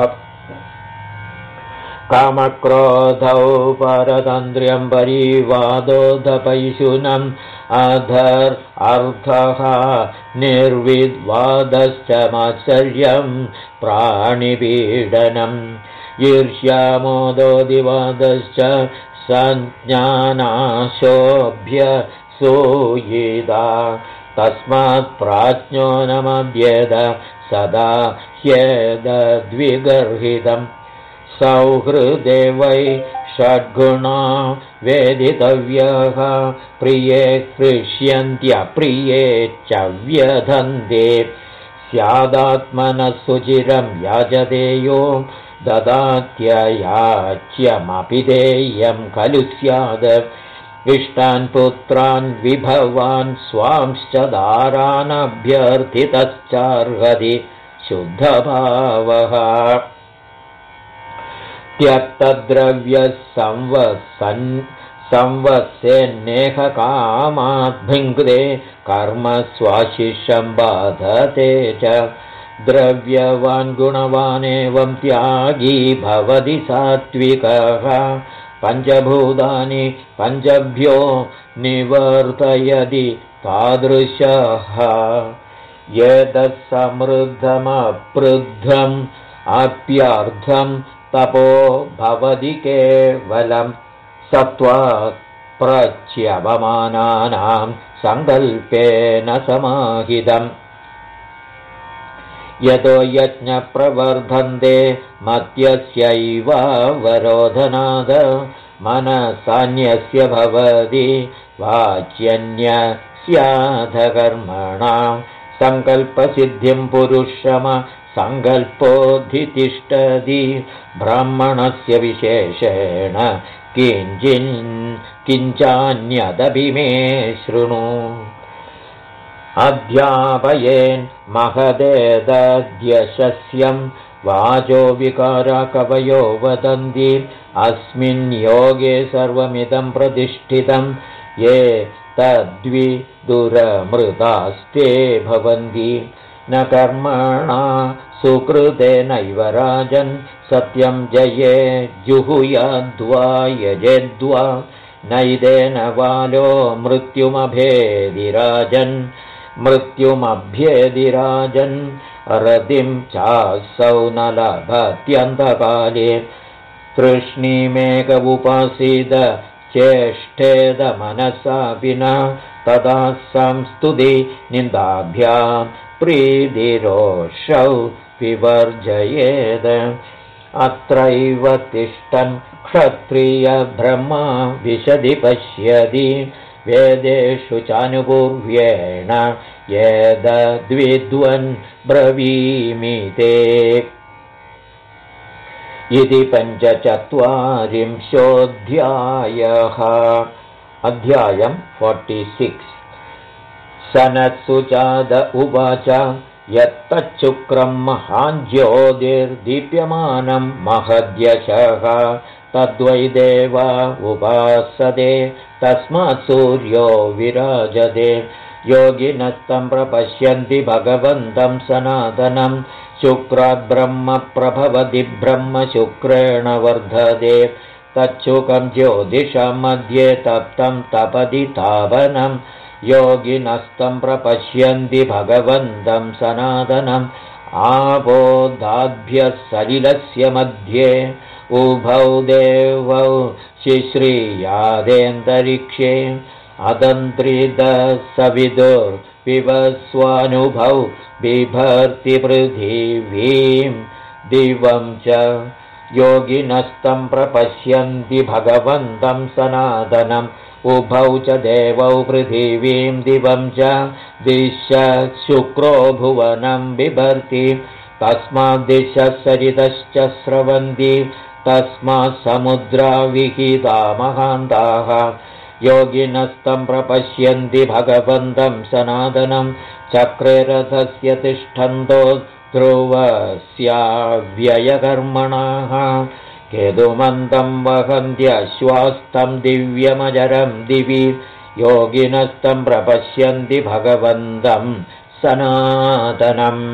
[SPEAKER 1] कामक्रोधौ परतन्त्र्यं परिवादोधपैशुनम् अर्थः निर्विद्वादश्च मात्सर्यं प्राणिपीडनम् ईर्ष्यामोदोदिवादश्च सञ्ज्ञानाशोऽभ्यसूयिता तस्मात् प्राज्ञो न मद्येद सदा ह्येदद्विगर्हितम् सौहृदे वै षड्गुणा वेदितव्यः प्रिये हृष्यन्त्यप्रिये च व्यधन्ते स्यादात्मनः सुचिरं याजते यो ददात्ययाच्यमपि देयं खलु स्याद इष्टान् पुत्रान् विभवान् स्वांश्च दारानभ्यर्थितश्चार्हति शुद्धभावः त्यक्तद्रव्यः संवत्सेन्नेहकामाद्भिङ्क्ते कर्म स्वाशिषं बाधते च द्रव्यवान् गुणवानेवं त्यागी भवति सात्विकः पञ्चभूतानि पञ्चभ्यो निवर्तयति तादृशः एतत्समृद्धमपृद्धम् अप्यार्धं तपो भवति केवलं सत्त्वात् प्रच्यवमानानां सङ्कल्पेन समाहितम् यतो यज्ञप्रवर्धन्ते मत्यस्यैवावरोधनाद मनसान्यस्य भवति वाच्यन्यस्याधकर्मणां सङ्कल्पसिद्धिं पुरुषम सङ्कल्पोऽधितिष्ठति ब्राह्मणस्य विशेषेण किञ्चान्यदपि मे शृणु अध्यापयेन् महदेदद्यशस्यं वाचो विकारकवयो वदन्ति अस्मिन् योगे सर्वमिदं प्रतिष्ठितं ये तद्विदुरमृतास्ते भवन्ति न कर्मणा सुकृतेनैव राजन् सत्यं जये जुहुयाद्वा यजेद्वा नैदेन बालो मृत्युमभेदिराजन् मृत्युमभ्येदिराजन् रतिं चासौ न लभत्यन्तकाले तृष्णीमेक उपासीद चेष्टेद मनसा विना तदा संस्तुति निन्दाभ्यां प्रीतिरोषौ विवर्जयेद अत्रैव तिष्ठन् क्षत्रियब्रह्मा विशदि पश्यति वेदेषु चानुपूर्व्येण येदद्विद्वन् ब्रवीमि ते इति 45 अध्यायम् 46 सनत्सुचाद उवाच यत्तच्छुक्रं महान् ज्योतिर्दीप्यमानं महद्यशः तद्वै देवा उपासते तस्मात् सूर्यो विराजते योगिनस्तं प्रपश्यन्ति भगवन्तं सनातनं शुक्रात् ब्रह्म प्रभवति ब्रह्म शुक्रेण वर्धते तच्छुकं ज्योतिषं मध्ये तप्तं तपति तापनं योगिनस्तं प्रपश्यन्ति भगवन्तं सनातनम् आपोदाभ्यः सलिलस्य मध्ये उभौ देवौ शिश्रियादेऽन्तरिक्षे अदन्त्रिदसविदुर्विवस्वानुभौ बिभर्ति पृथिवीं दिवं च योगिनस्तं प्रपश्यन्ति भगवन्तं सनातनम् उभौ च देवौ पृथिवीं दिवं च दिशः शुक्रो भुवनं बिभर्ति तस्माद् दिशः सरितश्च स्रवन्ति तस्मात् समुद्रा विहिता महान्ताः योगिनस्तं प्रपश्यन्ति भगवन्तं सनातनं चक्रे रथस्य तिष्ठन्तो ध्रुवस्याव्ययकर्मणाः केतुमन्तं वहन्त्यश्वास्तं दिव्यमजरं दिवि योगिनस्तं प्रपश्यन्ति भगवन्तं सनातनम्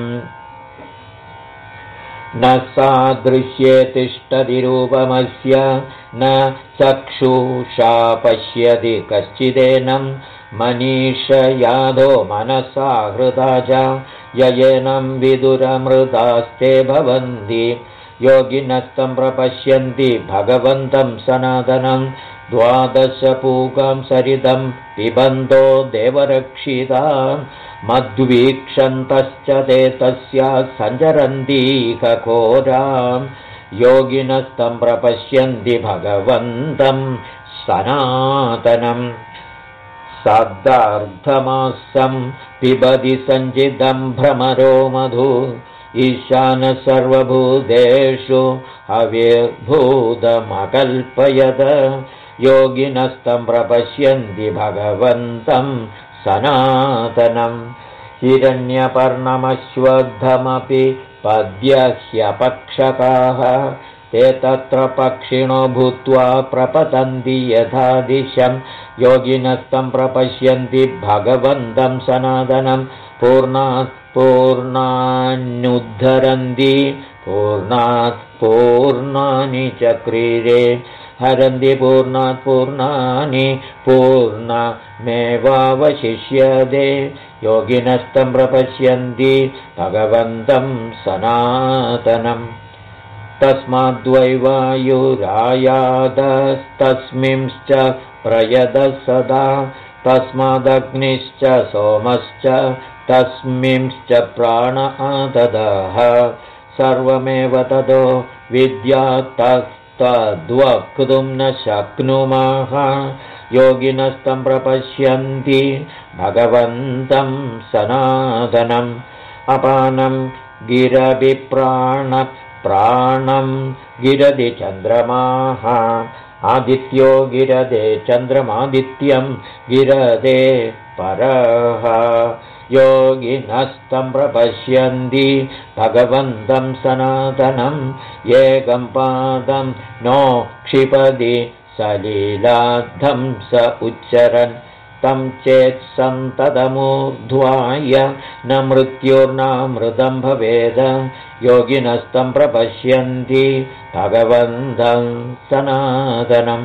[SPEAKER 1] न सादृश्ये तिष्ठति रूपमस्य न चक्षुषा पश्यति कश्चिदेनं मनीषयादो मनसा हृदा च ययेनं विदुरमृतास्ते भवन्ति योगिनस्तं प्रपश्यन्ति भगवन्तं सनातनं 12 पूगं सरितं पिबन्तो देवरक्षिता मद्वीक्षन्तश्च ते तस्या सञ्चरन्तीकघोरां योगिनस्तं प्रपश्यन्ति भगवन्तं सनातनं सदार्धमासं पिबति सञ्चितं भ्रमरो मधु ईशानः सर्वभूतेषु हविर्भूतमकल्पयत् योगिनस्तं प्रपश्यन्ति भगवन्तं सनातनं हिरण्यपर्णमश्वत्थमपि पद्यह्यपक्षकाः ते तत्र पक्षिणो भूत्वा प्रपतन्ति यथा दिशं योगिनस्तं प्रपश्यन्ति भगवन्तं सनातनं पूर्णात् पूर्णान्युद्धरन्ति पूर्णात् पूर्णानि चक्रीरे हरन्ति पूर्णात् पूर्णानि पूर्णमेवावशिष्यते योगिनस्तं प्रपश्यन्ति भगवन्तं सनातनम् तस्माद्वै वायुरायादस्तस्मिंश्च प्रयतः सदा तस्मादग्निश्च सोमश्च तस्मिंश्च प्राण आददः सर्वमेव ततो विद्यात्तद्वक्तुं न शक्नुमः योगिनस्तं प्रपश्यन्ति भगवन्तं सनातनम् अपानं गिरभिप्राणं गिरदि चन्द्रमाः आदित्यो गिरदे चन्द्रमादित्यं गिरदे परः योगिनस्तं प्रपश्यन्ति भगवन्तं सनातनं एकं पादं नो क्षिपति सलीलाद्धं स उच्चरन् तं चेत् सन्ततमूर्ध्वाय न मृत्युर्नामृतं भवेद योगिनस्तं प्रपश्यन्ति भगवन्तं सनातनम्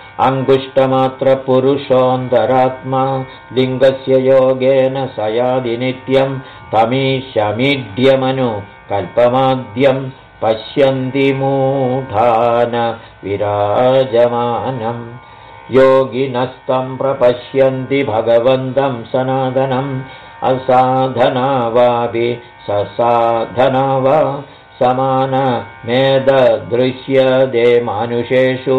[SPEAKER 1] अङ्गुष्टमात्रपुरुषोऽन्तरात्मा लिङ्गस्य योगेन स यादि नित्यं तमीशमीड्यमनु कल्पमाद्यं पश्यन्ति मूढान विराजमानम् योगिनस्तं प्रपश्यन्ति भगवन्तं सनातनम् असाधना वापि ससाधना वा समानमेतदृश्यते मानुषेषु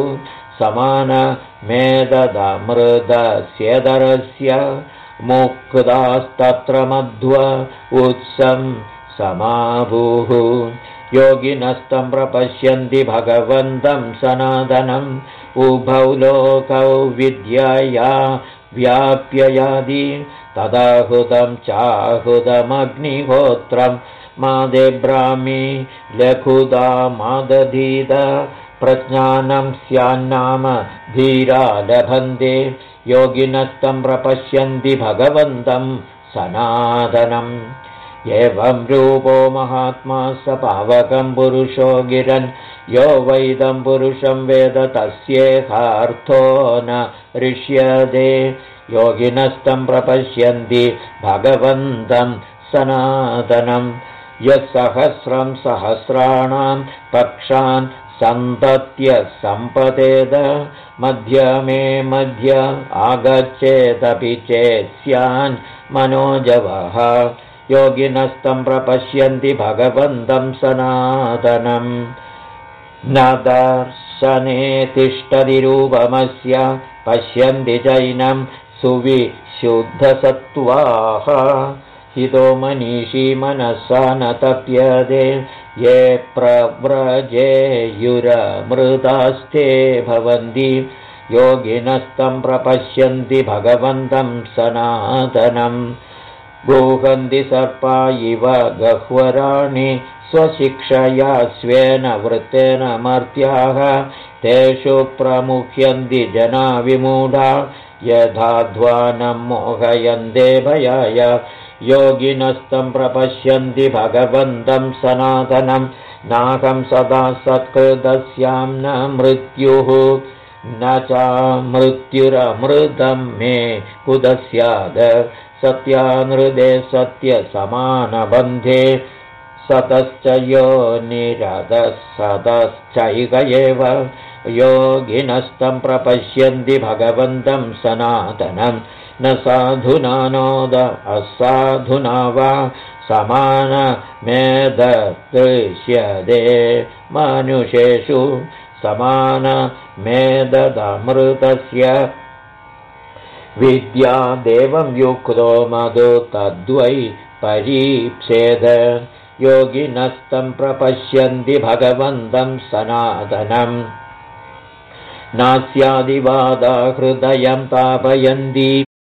[SPEAKER 1] समानमेतदमृतस्यदरस्य मुक्तास्तत्र मध्व उत्सं समाभूः योगिनस्तं प्रपश्यन्ति भगवन्तं सनातनम् उभौ लोकौ विद्यया व्याप्ययादि तदाहुतं चाहुतमग्निहोत्रं मादे ब्राह्मी लघुदा मादधीद प्रज्ञानं स्यान्नाम धीरा लभन्ते योगिनस्तं प्रपश्यन्ति भगवन्तं सनातनम् एवं रूपो महात्मा स पावकं पुरुषो गिरन् यो वैदं पुरुषं वेद तस्येहार्थो न ऋष्यते योगिनस्तं प्रपश्यन्ति भगवन्तं सनातनं यत्सहस्रं सहस्राणां पक्षान् सन्तत्य सम्पतेद मध्यमे मध्य आगच्छेदपि चेत् स्यान् मनोजवः योगिनस्तं प्रपश्यन्ति भगवन्तं सनातनम् न दर्शने तिष्ठति रूपमस्य पश्यन्ति चैनं सुविशुद्धसत्त्वाः हितो मनीषी मनसा न तप्यते ये प्रव्रजेयुरमृतास्ते भवन्ति योगिनस्तं प्रपश्यन्ति भगवन्तं सनातनम् गूहन्ति सर्पा इव गह्वराणि स्वशिक्षया स्वेन वृत्तेन मर्त्याः तेषु प्रमुह्यन्ति जना विमूढा यथा ध्वानं मोहयन्ते भयाय योगिनस्तं प्रपश्यन्ति भगवन्तं सनातनं नाहं सदा सत्कृतस्यां न मृत्युः न च मृत्युरमृतं मे कुतः स्यात् सत्यानृदे सत्यसमानबन्धे सतश्च योनिरतः सतश्चैक एव योगिनस्तं प्रपश्यन्ति भगवन्तं सनातनं न साधुना नोद असाधुना वा समानमेतदृश्यते मनुष्येषु समानमेतदमृतस्य विद्या देवं युक्तो मधु तद्वै परीप्सेद योगिनस्तं प्रपश्यन्ति भगवन्तं सनातनम् नास्यादिवादा हृदयं तापयन्ति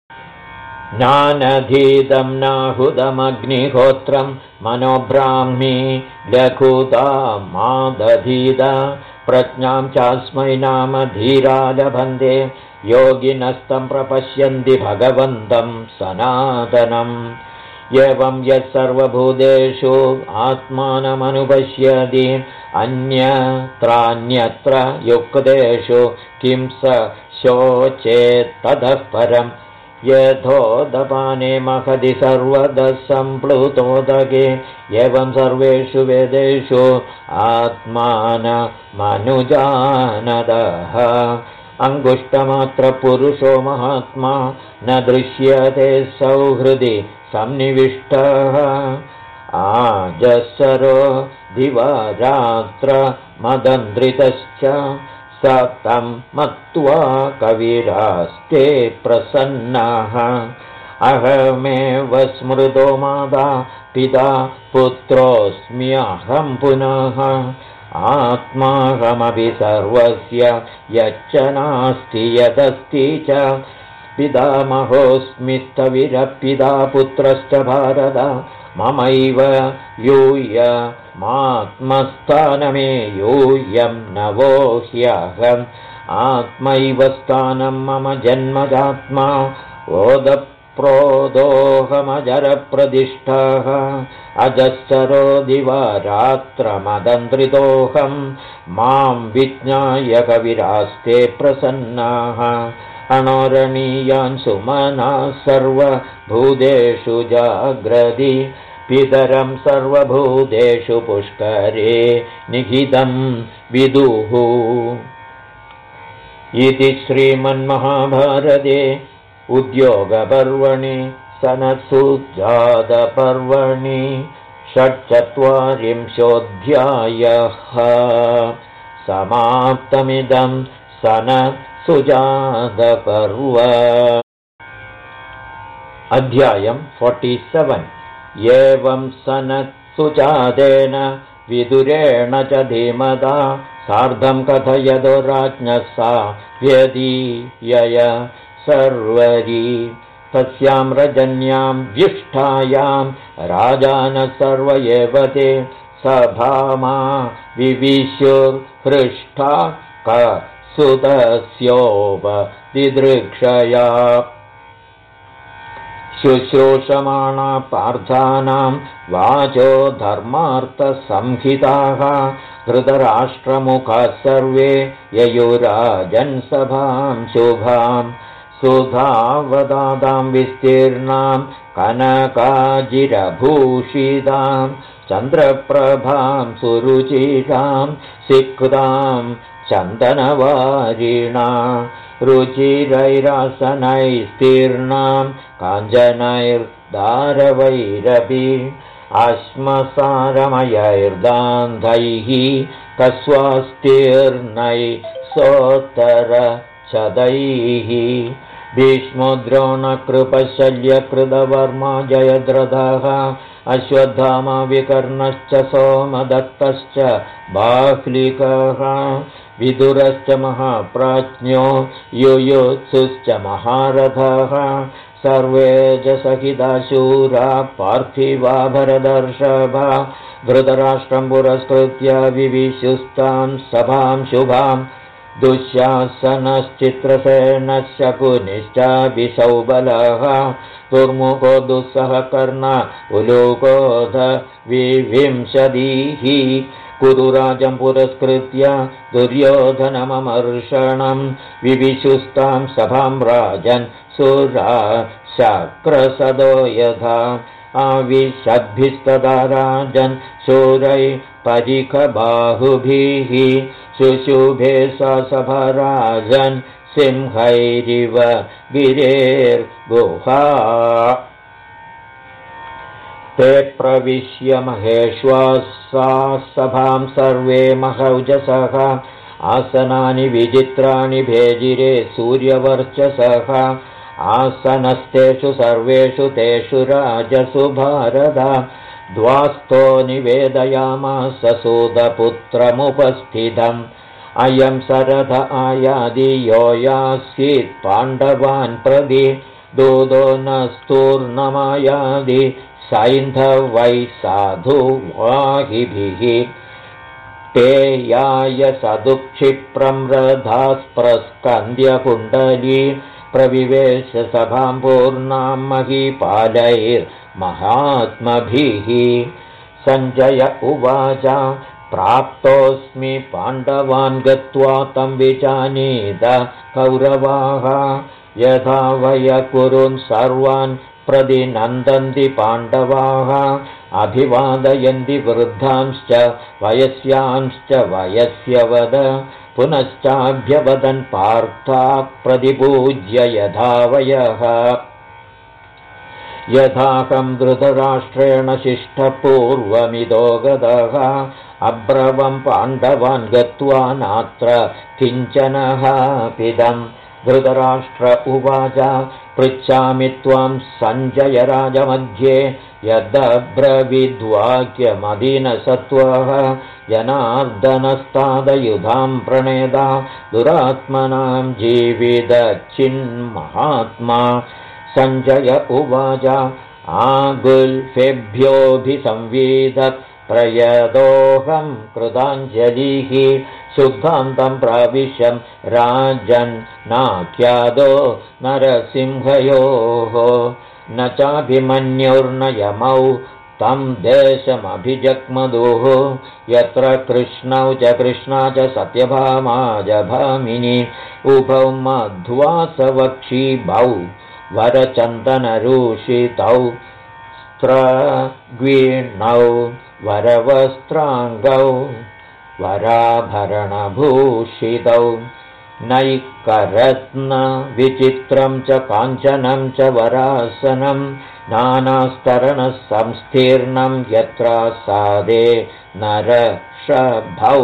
[SPEAKER 1] नानधीतं नाहुदमग्निहोत्रं मनोब्राह्मी लघुता मादधीत प्रज्ञां चास्मै नाम धीरा लभन्ते योगिनस्तं प्रपश्यन्ति भगवन्तं सनातनम् एवं यत् सर्वभूतेषु आत्मानमनुपश्यति अन्यत्रान्यत्र युक्तेषु किं स शोचेत् ततः परम् यथोदपाने महति सर्वतः सम्प्लुतोदके एवं सर्वेषु वेदेषु आत्मानमनुजानतः अङ्गुष्टमात्रपुरुषो महात्मा न दृश्यते सौहृदि सन्निविष्टः आजस्सरो दिवारात्र मदन्द्रितश्च स तं मत्वा कविरास्ते प्रसन्नः अहमेव स्मृतो माता पिता पुत्रोऽस्म्यहं पुनः आत्माहमपि सर्वस्य यच्च नास्ति यदस्ति च पितामहोऽस्मिस्तविरपिता पुत्रश्च भारत ममैव यूयमात्मस्थानमे यूयं नवो ह्यहम् आत्मैव स्थानं मम जन्मजात्मा ओदप्रोदोऽहमजरप्रतिष्ठः अजस्सरो दिवारात्रमदन्द्रितोऽहं मां विज्ञाय कविरास्ते प्रसन्नाः अणोरणीयान् सुमनाः सर्वभूतेषु जाग्रति पितरं सर्वभूतेषु पुष्करे निहितं विदुः इति श्रीमन्महाभारते उद्योगपर्वणि सनत्सुजातपर्वणि 46 समाप्तमिदं सनत्सुजातपर्व। अध्यायं 47। एवं सनत्सुजातेन विदुरेण च धीमता सार्धं कथयतो राज्ञः सा व्यदीयय सर्वरी तस्यां रजन्यां व्युष्ठायां राजानः सर्व एव ते सभामा विविशुर्हृष्टा कसुतस्योपदिदृक्षया शुश्रूषमाणा पार्थानां वाचो धर्मार्थसंहिताः धृतराष्ट्रमुखाः सर्वे ययुराजन्सभां शुभां सुधावदादां विस्तीर्णां कनकाजिरभूषितां चन्द्रप्रभां सुरुचिरां सिक्तां चन्दनवारिणा रुचिरैरासनैस्तीर्णां काञ्चनैर्दारवैरपि अश्मसारमयैर्दान्धैः कस्वास्तीर्णैः सोत्तरचदैः भीष्मो द्रोणकृपशल्यकृतवर्मा जयद्रथः अश्वत्थामा विकर्णश्च सोमदत्तश्च बाह्लिकः विदुरश्च महाप्राज्ञो युयुत्सुश्च महारथः सर्वे च सहिता शूरा पार्थिवा भरदर्षभा धृतराष्ट्रं पुरस्कृत्य विविशुस्तां सभां शुभां दुःशासनश्चित्रसेनः शकुनिश्चाभिसौबलः दुर्मुखो दुःसहकर्ण उलूकोध विंशतिः कुरुराजं पुरस्कृत्य दुर्योधनममर्षणं विविशुस्तां सभां राजन् सुरा शक्रसदो यथा आविशद्भिस्तदा राजन् शूरै परिखबाहुभिः शुशुभे सा सभा राजन् सिंहैरिव गिरेर्गुहा ते प्रविश्य महेश्वासा सभां सर्वे महौजसः आसनानि विचित्राणि भेजिरे सूर्यवर्चसः आसनस्तेषु सर्वेषु तेषु राजसु भारत द्वास्तो निवेदयामास सूतपुत्रमुपस्थितम् अयं सरथ आयादि यो यासीत् पाण्डवान् प्रति दूतो न स्तूर्णमायादि सैन्धवै साधु वाहिभिः पेयाय सदुक्षिप्रं रथास्प्रस्कन्द्यकुण्डली प्रविवेश सभां पूर्णां महीपालैर्महात्मभिः सञ्जय उवाच प्राप्तोऽस्मि पाण्डवान् गत्वा तं विजानीत कौरवाः यथा वय कुरुन् सर्वान् प्रतिनन्दन्ति पाण्डवाः अभिवादयन्ति वृद्धांश्च वयस्यांश्च वयस्यवद पुनश्चाभ्यवदन् पार्था प्रतिपूज्य यथा वयः यथाहं धृतराष्ट्रेण शिष्टपूर्वमिदो गतः अब्रवं पाण्डवान् गत्वा नात्र किञ्चनः पिदम् धृतराष्ट्र उवाच पृच्छामि त्वां सञ्जय राजमध्ये यदब्रवीद्वाक्यमदीनसत्त्वः जनार्दनस्तादयुधां प्रणेदा दुरात्मनां जीवितचिन्महात्मा सञ्जय उवाच आगुल्फेभ्योऽभिसंवीद प्रयदोऽहं कृताञ्जलिः शुद्धान्तं प्राविश्यं राजन्नाख्यादो नरसिंहयोः न चाभिमन्युर्न यमौ तं देशमभिजग्मदुः यत्र कृष्णौ च कृष्णा च सत्यभामा च भामिनी उभौ मध्वासवक्षीभौ वरचन्दनरूषितौ स्त्रग्वीणौ वरवस्त्राङ्गौ वराभरणभूषितौ नैकरत्नविचित्रं च काञ्चनं च वरासनं नानास्तरणसंस्तीर्णं यत्र सादे नरषभौ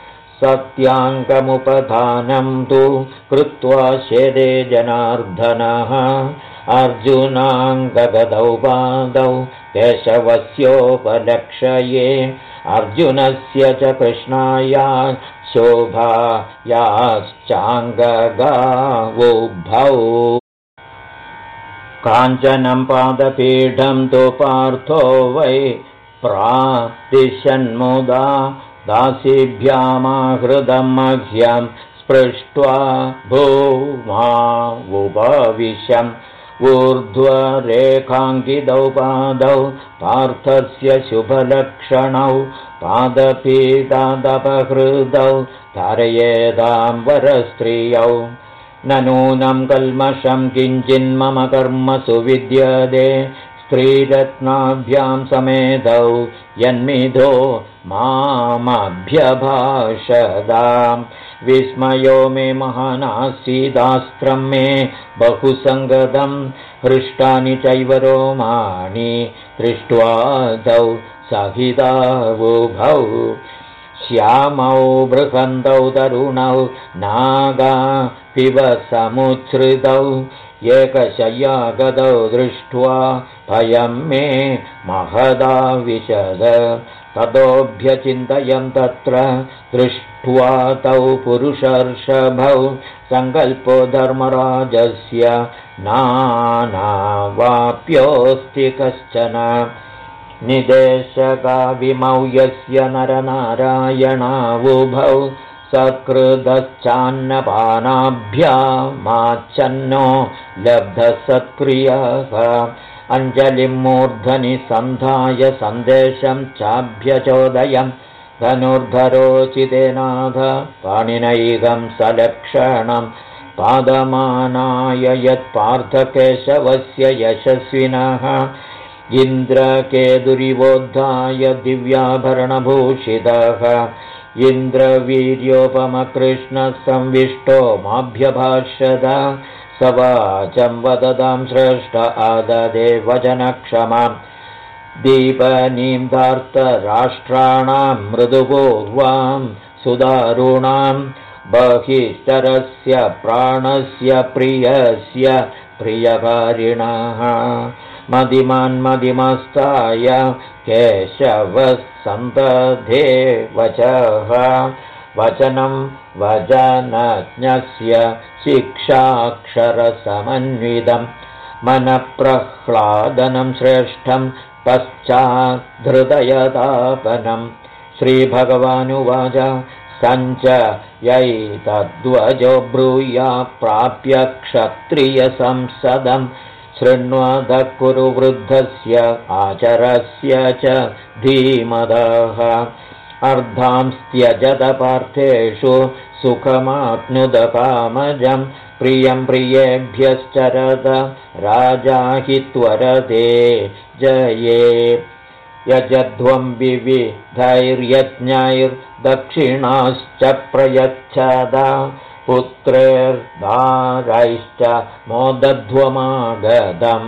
[SPEAKER 1] सत्याङ्गमुपधानं तु कृत्वा शेदे जनार्दनः अर्जुनाङ्गगदौ पादौ केशवस्योपलक्षये अर्जुनस्य च कृष्णाया शोभायाश्चाङ्गगावुभौ काञ्चनं पादपीठं तु पार्थो वै प्रादिशन्मुदा दासीभ्यामाहृदं मह्यं स्पृष्ट्वा भूमावुपविशम् ऊर्ध्वरेखाङ्कितौ पादौ पार्थस्य शुभलक्षणौ पादपीठादपहृदौ धारयेदां वरस्त्रियौ न नूनं कल्मषं किञ्चिन्मम कर्मसु विद्यते स्त्रीरत्नाभ्यां समेतौ यन्मिधो मामभ्यभाषदाम् विस्मयो मे महानासीदास्त्रं मे बहुसङ्गतं हृष्टानि चैव रोमाणि दृष्ट्वा तौ सहितावुभौ श्यामौ बृहन्तौ तरुणौ नागापिव समुच्छ्रितौ एकशय्यागतौ दृष्ट्वा भयं मे महदाविशद ततोऽभ्यचिन्तयं तत्र दृष्ट्वा तौ पुरुषर्षभौ सङ्कल्पो धर्मराजस्य नानावाप्योऽस्ति कश्चन निदेशकाविमौ यस्य नरनारायणावुभौ सकृदश्चान्नपानाभ्यामाच्छन्नो लब्धसत्प्रियः अञ्जलिं मूर्धनि सन्धाय सन्देशं चाभ्यचोदयं धनुर्धरोचितेनाथ पाणिनैकं सलक्षणं पादमानाय यत्पार्थकेशवस्य यशस्विनः इन्द्रकेतुरिवोद्धाय दिव्याभरणभूषितः इन्द्रवीर्योपमकृष्णः संविष्टो माभ्यभाषद स वाचं वदतां श्रेष्ठ आददे वचनक्षमां दीपनीं धार्तराष्ट्राणां मृदुपूर्वां सुदारुणां बहिश्चरस्य प्राणस्य प्रियस्य प्रियकारिणः मदिमान्मदिमस्ताय केशवः सन्दधे वचः वचनं वचनज्ञस्य शिक्षाक्षरसमन्वितं मनःप्रह्लादनं श्रेष्ठं पश्चाद्धृदयतापनं श्रीभगवानुवाच सञ्चयैतद्वजो ब्रूया प्राप्य क्षत्रियसंसदं शृण्वतः कुरु वृद्धस्य आचरस्य च धीमतः अर्धांस्त्यजत पार्थेषु सुखमाप्नुदकामजं प्रियं प्रियेभ्यश्चरत राजा हि त्वरते जये यजध्वं विविधैर्यज्ञैर्दक्षिणाश्च प्रयच्छद पुत्रैर्दारैश्च मोदध्वमागतं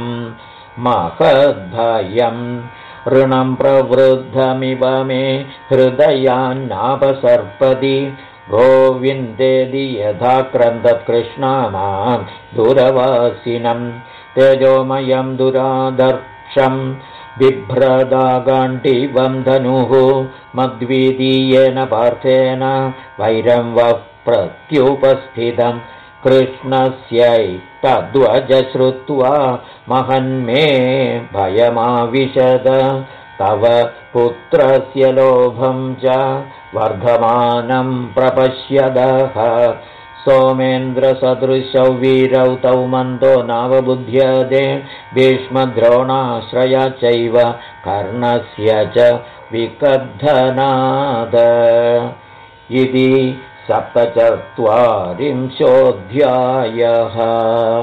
[SPEAKER 1] महद्भयं ऋणं प्रवृद्धमिव मे हृदयान्नापसर्पति गोविन्देदि यथा क्रन्दत्कृष्णानां दूरवासिनं तेजोमयं दुरादर्शं बिभ्रदागाण्डीवं धनुः मद्वितीयेन पार्थेन वैरं वः प्रत्युपस्थितं कृष्णस्यैतद्वच श्रुत्वा महन्मे भयमाविशद तव पुत्रस्य लोभं च वर्धमानं प्रपश्यदः सोमेन्द्रसदृशौ वीरौ तौ मन्दो नावबुध्यते भीष्मद्रोणाश्रया चैव कर्णस्य च विकर्धनाद इति 74 अध्यायः।